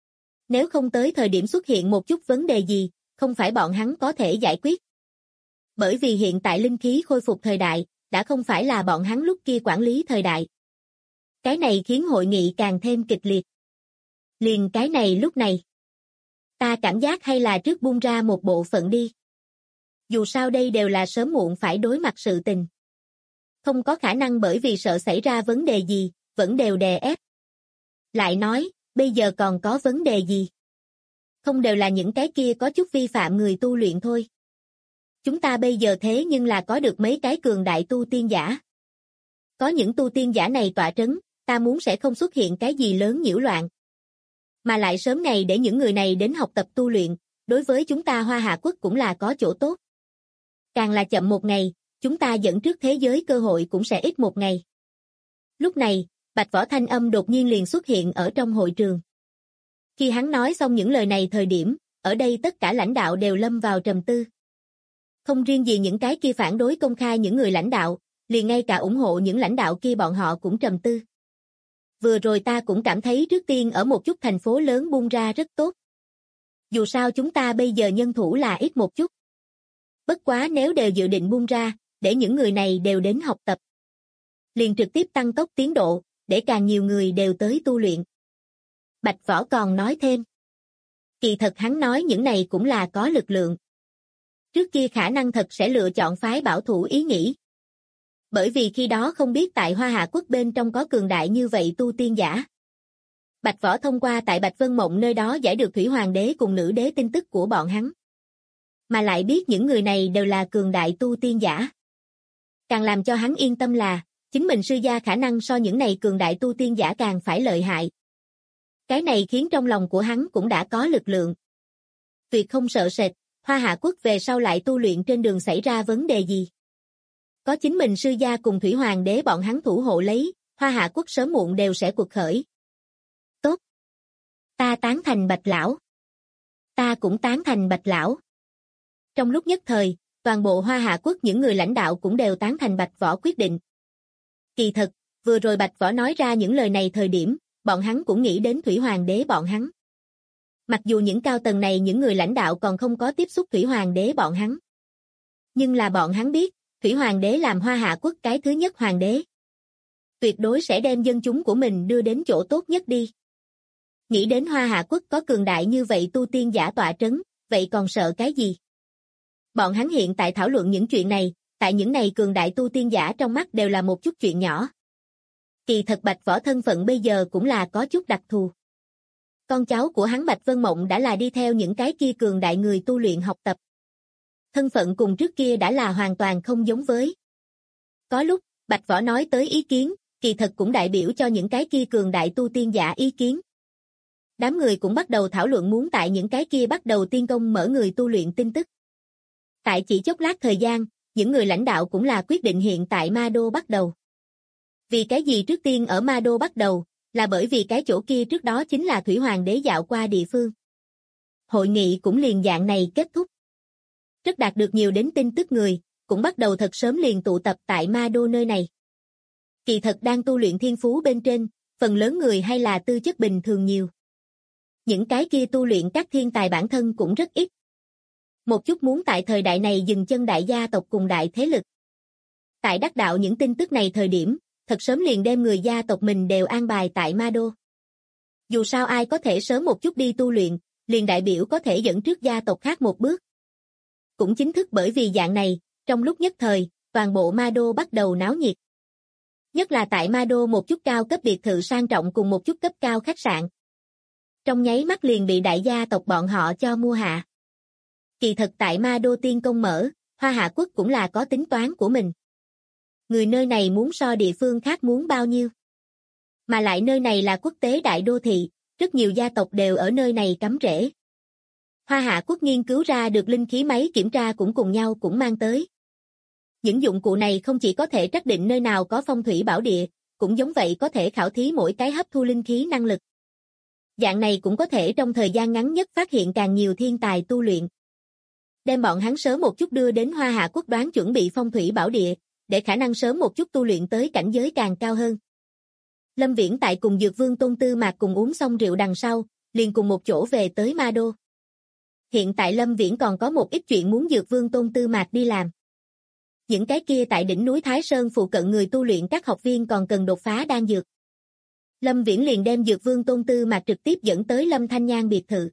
Nếu không tới thời điểm xuất hiện một chút vấn đề gì, không phải bọn hắn có thể giải quyết. Bởi vì hiện tại linh khí khôi phục thời đại, đã không phải là bọn hắn lúc kia quản lý thời đại. Cái này khiến hội nghị càng thêm kịch liệt. Liền cái này lúc này. Ta cảm giác hay là trước buông ra một bộ phận đi. Dù sao đây đều là sớm muộn phải đối mặt sự tình. Không có khả năng bởi vì sợ xảy ra vấn đề gì, vẫn đều đè ép. Lại nói, bây giờ còn có vấn đề gì? Không đều là những cái kia có chút vi phạm người tu luyện thôi. Chúng ta bây giờ thế nhưng là có được mấy cái cường đại tu tiên giả. Có những tu tiên giả này tọa trấn, ta muốn sẽ không xuất hiện cái gì lớn nhiễu loạn. Mà lại sớm ngày để những người này đến học tập tu luyện, đối với chúng ta Hoa Hạ Quốc cũng là có chỗ tốt. Càng là chậm một ngày, chúng ta dẫn trước thế giới cơ hội cũng sẽ ít một ngày. Lúc này, Bạch Võ thanh âm đột nhiên liền xuất hiện ở trong hội trường. Khi hắn nói xong những lời này thời điểm, ở đây tất cả lãnh đạo đều lâm vào trầm tư. Không riêng gì những cái kia phản đối công khai những người lãnh đạo, liền ngay cả ủng hộ những lãnh đạo kia bọn họ cũng trầm tư. Vừa rồi ta cũng cảm thấy trước tiên ở một chút thành phố lớn bung ra rất tốt. Dù sao chúng ta bây giờ nhân thủ là ít một chút. Bất quá nếu đều dự định bung ra, để những người này đều đến học tập. Liền trực tiếp tăng tốc tiến độ, để càng nhiều người đều tới tu luyện. Bạch Võ còn nói thêm. Kỳ thật hắn nói những này cũng là có lực lượng. Trước kia khả năng thật sẽ lựa chọn phái bảo thủ ý nghĩ. Bởi vì khi đó không biết tại Hoa Hạ Quốc bên trong có cường đại như vậy tu tiên giả. Bạch Võ thông qua tại Bạch Vân Mộng nơi đó giải được Thủy Hoàng đế cùng nữ đế tin tức của bọn hắn. Mà lại biết những người này đều là cường đại tu tiên giả. Càng làm cho hắn yên tâm là, chính mình sư gia khả năng so những này cường đại tu tiên giả càng phải lợi hại. Cái này khiến trong lòng của hắn cũng đã có lực lượng. Tuyệt không sợ sệt, Hoa Hạ Quốc về sau lại tu luyện trên đường xảy ra vấn đề gì. Có chính mình sư gia cùng Thủy Hoàng đế bọn hắn thủ hộ lấy, Hoa Hạ Quốc sớm muộn đều sẽ cuộc khởi. Tốt. Ta tán thành Bạch lão. Ta cũng tán thành Bạch lão. Trong lúc nhất thời, toàn bộ Hoa Hạ Quốc những người lãnh đạo cũng đều tán thành Bạch Võ quyết định. Kỳ thật, vừa rồi Bạch Võ nói ra những lời này thời điểm, bọn hắn cũng nghĩ đến Thủy Hoàng đế bọn hắn. Mặc dù những cao tầng này những người lãnh đạo còn không có tiếp xúc Thủy Hoàng đế bọn hắn. Nhưng là bọn hắn biết, Thủy Hoàng đế làm Hoa Hạ Quốc cái thứ nhất hoàng đế. Tuyệt đối sẽ đem dân chúng của mình đưa đến chỗ tốt nhất đi. Nghĩ đến Hoa Hạ Quốc có cường đại như vậy tu tiên giả tọa trấn, vậy còn sợ cái gì? Bọn hắn hiện tại thảo luận những chuyện này, tại những này cường đại tu tiên giả trong mắt đều là một chút chuyện nhỏ. Kỳ thật Bạch Võ thân phận bây giờ cũng là có chút đặc thù. Con cháu của hắn Bạch Vân Mộng đã là đi theo những cái kia cường đại người tu luyện học tập. Thân phận cùng trước kia đã là hoàn toàn không giống với. Có lúc, Bạch Võ nói tới ý kiến, kỳ thật cũng đại biểu cho những cái kia cường đại tu tiên giả ý kiến. Đám người cũng bắt đầu thảo luận muốn tại những cái kia bắt đầu tiên công mở người tu luyện tin tức. Tại chỉ chốc lát thời gian, những người lãnh đạo cũng là quyết định hiện tại Ma Đô bắt đầu. Vì cái gì trước tiên ở Ma Đô bắt đầu, là bởi vì cái chỗ kia trước đó chính là Thủy Hoàng đế dạo qua địa phương. Hội nghị cũng liền dạng này kết thúc. Rất đạt được nhiều đến tin tức người, cũng bắt đầu thật sớm liền tụ tập tại Ma Đô nơi này. Kỳ thật đang tu luyện thiên phú bên trên, phần lớn người hay là tư chất bình thường nhiều. Những cái kia tu luyện các thiên tài bản thân cũng rất ít. Một chút muốn tại thời đại này dừng chân đại gia tộc cùng đại thế lực. Tại đắc đạo những tin tức này thời điểm, thật sớm liền đem người gia tộc mình đều an bài tại Ma Đô. Dù sao ai có thể sớm một chút đi tu luyện, liền đại biểu có thể dẫn trước gia tộc khác một bước. Cũng chính thức bởi vì dạng này, trong lúc nhất thời, toàn bộ Ma Đô bắt đầu náo nhiệt. Nhất là tại Ma Đô một chút cao cấp biệt thự sang trọng cùng một chút cấp cao khách sạn. Trong nháy mắt liền bị đại gia tộc bọn họ cho mua hạ. Kỳ thật tại Ma Đô tiên công mở, Hoa Hạ Quốc cũng là có tính toán của mình. Người nơi này muốn so địa phương khác muốn bao nhiêu. Mà lại nơi này là quốc tế đại đô thị, rất nhiều gia tộc đều ở nơi này cắm rễ. Hoa Hạ Quốc nghiên cứu ra được linh khí máy kiểm tra cũng cùng nhau cũng mang tới. Những dụng cụ này không chỉ có thể trắc định nơi nào có phong thủy bảo địa, cũng giống vậy có thể khảo thí mỗi cái hấp thu linh khí năng lực. Dạng này cũng có thể trong thời gian ngắn nhất phát hiện càng nhiều thiên tài tu luyện. Đem bọn hắn sớm một chút đưa đến Hoa Hạ Quốc đoán chuẩn bị phong thủy bảo địa, để khả năng sớm một chút tu luyện tới cảnh giới càng cao hơn. Lâm Viễn tại cùng Dược Vương Tôn Tư Mạc cùng uống xong rượu đằng sau, liền cùng một chỗ về tới Ma Đô. Hiện tại Lâm Viễn còn có một ít chuyện muốn Dược Vương Tôn Tư Mạc đi làm. Những cái kia tại đỉnh núi Thái Sơn phụ cận người tu luyện các học viên còn cần đột phá đan dược. Lâm Viễn liền đem Dược Vương Tôn Tư Mạc trực tiếp dẫn tới Lâm Thanh Nhan biệt thự.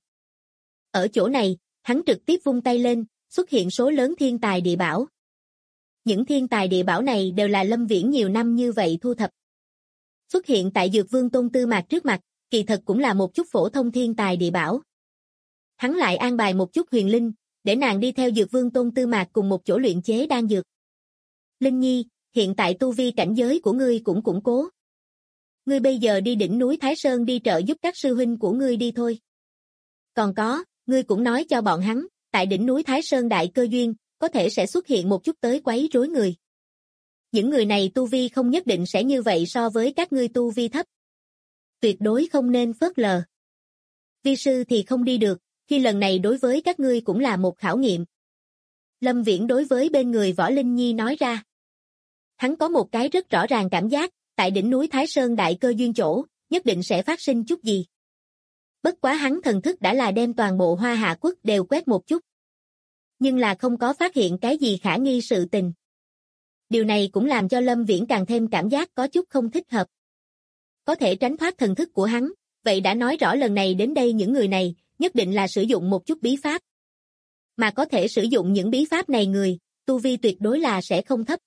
Ở chỗ này, hắn trực tiếp vung tay lên, xuất hiện số lớn thiên tài địa bảo. Những thiên tài địa bảo này đều là Lâm Viễn nhiều năm như vậy thu thập. Xuất hiện tại Dược Vương Tôn Tư Mạc trước mặt, kỳ thật cũng là một chút phổ thông thiên tài địa bảo. Hắn lại an bài một chút Huyền Linh, để nàng đi theo Dược Vương Tôn Tư Mạc cùng một chỗ luyện chế đan dược. Linh Nhi, hiện tại tu vi cảnh giới của ngươi cũng củng cố. Ngươi bây giờ đi đỉnh núi Thái Sơn đi trợ giúp các sư huynh của ngươi đi thôi. Còn có, ngươi cũng nói cho bọn hắn, tại đỉnh núi Thái Sơn đại cơ duyên, có thể sẽ xuất hiện một chút tới quấy rối người. Những người này tu vi không nhất định sẽ như vậy so với các ngươi tu vi thấp. Tuyệt đối không nên phớt lờ. Vi sư thì không đi được, khi lần này đối với các ngươi cũng là một khảo nghiệm. Lâm Viễn đối với bên người Võ Linh Nhi nói ra. Hắn có một cái rất rõ ràng cảm giác, tại đỉnh núi Thái Sơn đại cơ duyên chỗ, nhất định sẽ phát sinh chút gì. Bất quá hắn thần thức đã là đem toàn bộ Hoa Hạ quốc đều quét một chút. Nhưng là không có phát hiện cái gì khả nghi sự tình. Điều này cũng làm cho Lâm Viễn càng thêm cảm giác có chút không thích hợp. Có thể tránh thoát thần thức của hắn, vậy đã nói rõ lần này đến đây những người này, nhất định là sử dụng một chút bí pháp. Mà có thể sử dụng những bí pháp này người, tu vi tuyệt đối là sẽ không thấp.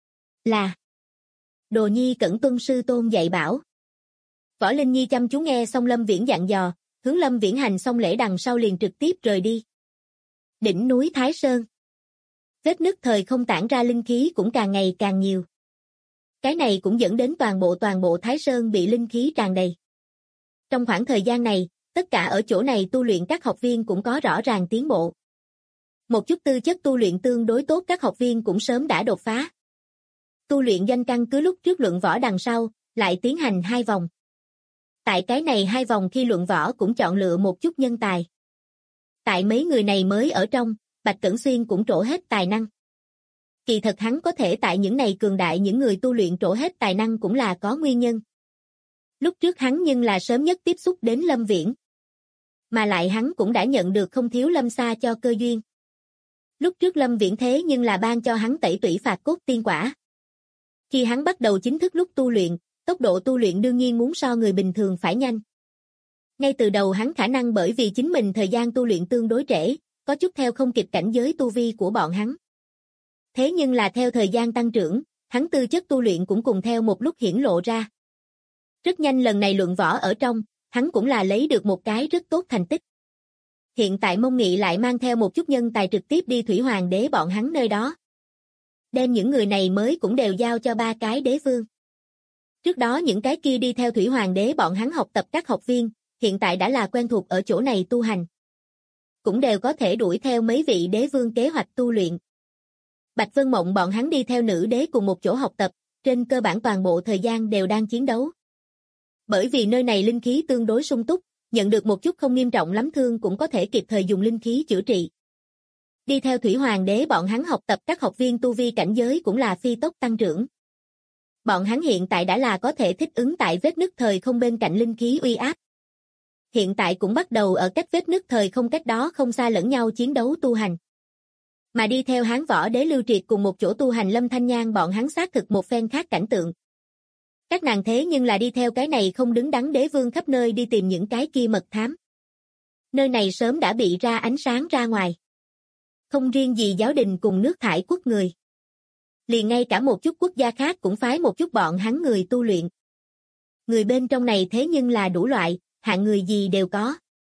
Là Đồ Nhi cẩn tuân sư tôn dạy bảo. Võ Linh Nhi chăm chú nghe xong Lâm Viễn dặn dò, hướng Lâm Viễn hành xong lễ đằng sau liền trực tiếp rời đi. Đỉnh núi Thái Sơn. Vết nứt thời không tản ra linh khí cũng càng ngày càng nhiều. Cái này cũng dẫn đến toàn bộ Thái Sơn bị linh khí tràn đầy. Trong khoảng thời gian này, tất cả ở chỗ này tu luyện các học viên cũng có rõ ràng tiến bộ. Một chút tư chất tu luyện tương đối tốt các học viên cũng sớm đã đột phá. Tu luyện danh căn cứ lúc trước luận võ đằng sau, lại tiến hành 2 vòng. Tại cái này 2 vòng khi luận võ cũng chọn lựa một chút nhân tài. Tại mấy người này mới ở trong, Bạch Cẩn Xuyên cũng trổ hết tài năng. Kỳ thật hắn có thể tại những này cường đại những người tu luyện trổ hết tài năng cũng là có nguyên nhân. Lúc trước hắn nhưng là sớm nhất tiếp xúc đến Lâm Viễn. Mà lại hắn cũng đã nhận được không thiếu Lâm Sa cho cơ duyên. Lúc trước Lâm Viễn thế nhưng là ban cho hắn tẩy tủy phạt cốt tiên quả. Khi hắn bắt đầu chính thức lúc tu luyện, tốc độ tu luyện đương nhiên muốn so người bình thường phải nhanh. Ngay từ đầu hắn khả năng bởi vì chính mình thời gian tu luyện tương đối trễ, có chút theo không kịp cảnh giới tu vi của bọn hắn. Thế nhưng là theo thời gian tăng trưởng, hắn tư chất tu luyện cũng cùng theo một lúc hiển lộ ra. Rất nhanh lần này luận võ ở trong, hắn cũng là lấy được một cái rất tốt thành tích. Hiện tại Mông Nghị lại mang theo một chút nhân tài trực tiếp đi Thủy Hoàng đế bọn hắn nơi đó. Đem những người này mới cũng đều giao cho 3 cái đế vương. Trước đó những cái kia đi theo Thủy Hoàng đế bọn hắn học tập các học viên, hiện tại đã là quen thuộc ở chỗ này tu hành. Cũng đều có thể đuổi theo mấy vị đế vương kế hoạch tu luyện. Bạch Vân Mộng bọn hắn đi theo nữ đế cùng một chỗ học tập, trên cơ bản toàn bộ thời gian đều đang chiến đấu. Bởi vì nơi này linh khí tương đối sung túc, nhận được một chút không nghiêm trọng lắm thương cũng có thể kịp thời dùng linh khí chữa trị. Đi theo Thủy Hoàng đế bọn hắn học tập các học viên tu vi cảnh giới cũng là phi tốc tăng trưởng. Bọn hắn hiện tại đã là có thể thích ứng tại vết nứt thời không bên cạnh linh khí uy áp. Hiện tại cũng bắt đầu ở cách vết nứt thời không cách đó không xa lẫn nhau chiến đấu tu hành. Mà đi theo Hán Võ Đế Lưu Triệt cùng một chỗ tu hành Lâm Thanh Nhan bọn hắn xác thực một phen khác cảnh tượng. Các nàng thế nhưng là đi theo cái này không đứng đắn đế vương khắp nơi đi tìm những cái kia mật thám. Nơi này sớm đã bị ra ánh sáng ra ngoài. Không riêng gì giáo đình cùng nước thải quốc người. Liền ngay cả một chút quốc gia khác cũng phái một chút bọn hắn người tu luyện. Người bên trong này thế nhưng là đủ loại, hạng người gì đều có.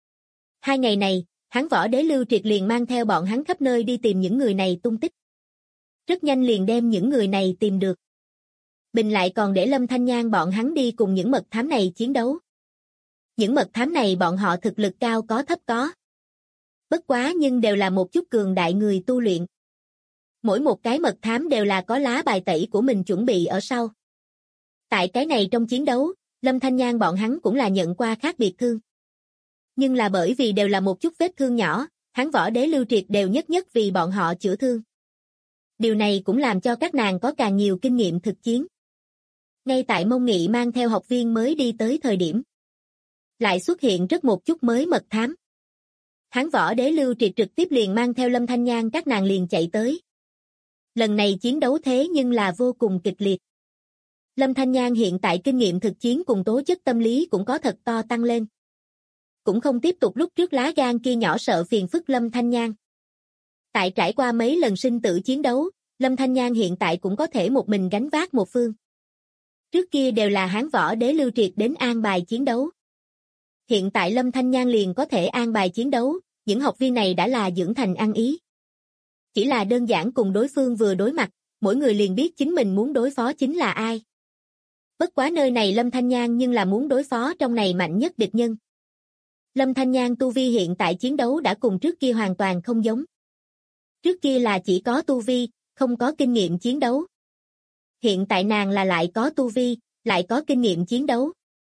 2 ngày này, Hán Võ Đế Lưu Triệt liền mang theo bọn hắn khắp nơi đi tìm những người này tung tích. Rất nhanh liền đem những người này tìm được. Bình lại còn để Lâm Thanh Nhan bọn hắn đi cùng những mật thám này chiến đấu. Những mật thám này bọn họ thực lực cao có thấp có. Bất quá nhưng đều là một chút cường đại người tu luyện. Mỗi một cái mật thám đều là có lá bài tẩy của mình chuẩn bị ở sau. Tại cái này trong chiến đấu, Lâm Thanh Nhan bọn hắn cũng là nhận qua khác biệt thương. Nhưng là bởi vì đều là một chút vết thương nhỏ, Hán Võ Đế Lưu Triệt đều nhất nhất vì bọn họ chữa thương. Điều này cũng làm cho các nàng có càng nhiều kinh nghiệm thực chiến. Ngay tại Mông Nghị mang theo học viên mới đi tới thời điểm, lại xuất hiện rất một chút mới mật thám. Hán Võ Đế Lưu Triệt trực tiếp liền mang theo Lâm Thanh Nhan các nàng liền chạy tới. Lần này chiến đấu thế nhưng là vô cùng kịch liệt. Lâm Thanh Nhan hiện tại kinh nghiệm thực chiến cùng tố chất tâm lý cũng có thật to tăng lên. Cũng không tiếp tục lúc trước lá gan kia nhỏ sợ phiền phức Lâm Thanh Nhan. Tại trải qua mấy lần sinh tử chiến đấu, Lâm Thanh Nhan hiện tại cũng có thể một mình gánh vác một phương. Trước kia đều là Hán Võ Đế Lưu Triệt đến an bài chiến đấu. Hiện tại Lâm Thanh Nhan liền có thể an bài chiến đấu, những học viên này đã là dưỡng thành ăn ý. Chỉ là đơn giản cùng đối phương vừa đối mặt, mỗi người liền biết chính mình muốn đối phó chính là ai. Bất quá nơi này Lâm Thanh Nhan nhưng là muốn đối phó trong này mạnh nhất địch nhân. Lâm Thanh Nhan tu vi hiện tại chiến đấu đã cùng trước kia hoàn toàn không giống. Trước kia là chỉ có tu vi, không có kinh nghiệm chiến đấu. Hiện tại nàng là lại có tu vi, lại có kinh nghiệm chiến đấu.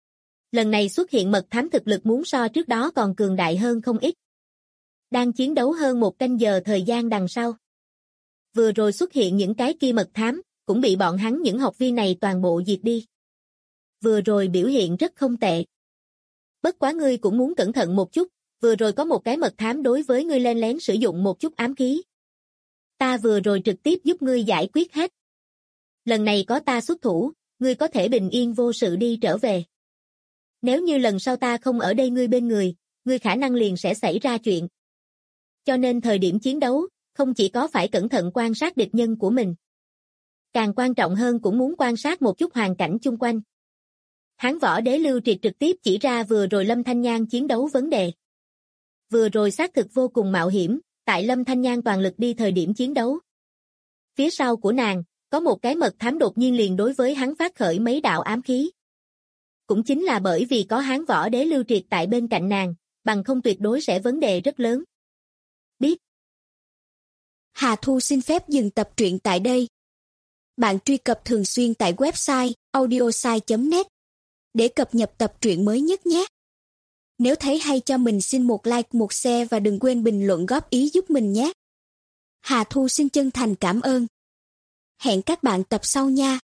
Lần này xuất hiện mật thám thực lực muốn so trước đó còn cường đại hơn không ít. Đang chiến đấu hơn 1 canh giờ thời gian đằng sau. Vừa rồi xuất hiện những cái kia mật thám, cũng bị bọn hắn những học viên này toàn bộ diệt đi. Vừa rồi biểu hiện rất không tệ. Bất quá ngươi cũng muốn cẩn thận một chút, vừa rồi có một cái mật thám đối với ngươi len lén sử dụng một chút ám khí. Ta vừa rồi trực tiếp giúp ngươi giải quyết hết. Lần này có ta xuất thủ, ngươi có thể bình yên vô sự đi trở về. Nếu như lần sau ta không ở đây ngươi bên người, ngươi khả năng liền sẽ xảy ra chuyện. Cho nên thời điểm chiến đấu, không chỉ có phải cẩn thận quan sát địch nhân của mình. Càng quan trọng hơn cũng muốn quan sát một chút hoàn cảnh chung quanh. Hán võ đế Lưu Triệt trực tiếp chỉ ra vừa rồi Lâm Thanh Nhan chiến đấu vấn đề. Vừa rồi xác thực vô cùng mạo hiểm, tại Lâm Thanh Nhan toàn lực đi thời điểm chiến đấu. Phía sau của nàng, có một cái mật thám đột nhiên liền đối với hắn phát khởi mấy đạo ám khí. Cũng chính là bởi vì có Hán võ đế Lưu Triệt tại bên cạnh nàng, bằng không tuyệt đối sẽ vấn đề rất lớn. Biết. Hà Thu xin phép dừng tập truyện tại đây. Bạn truy cập thường xuyên tại website audiosai.net để cập nhật tập truyện mới nhất nhé. Nếu thấy hay cho mình xin một like, một share và đừng quên bình luận góp ý giúp mình nhé. Hà Thu xin chân thành cảm ơn. Hẹn các bạn tập sau nha.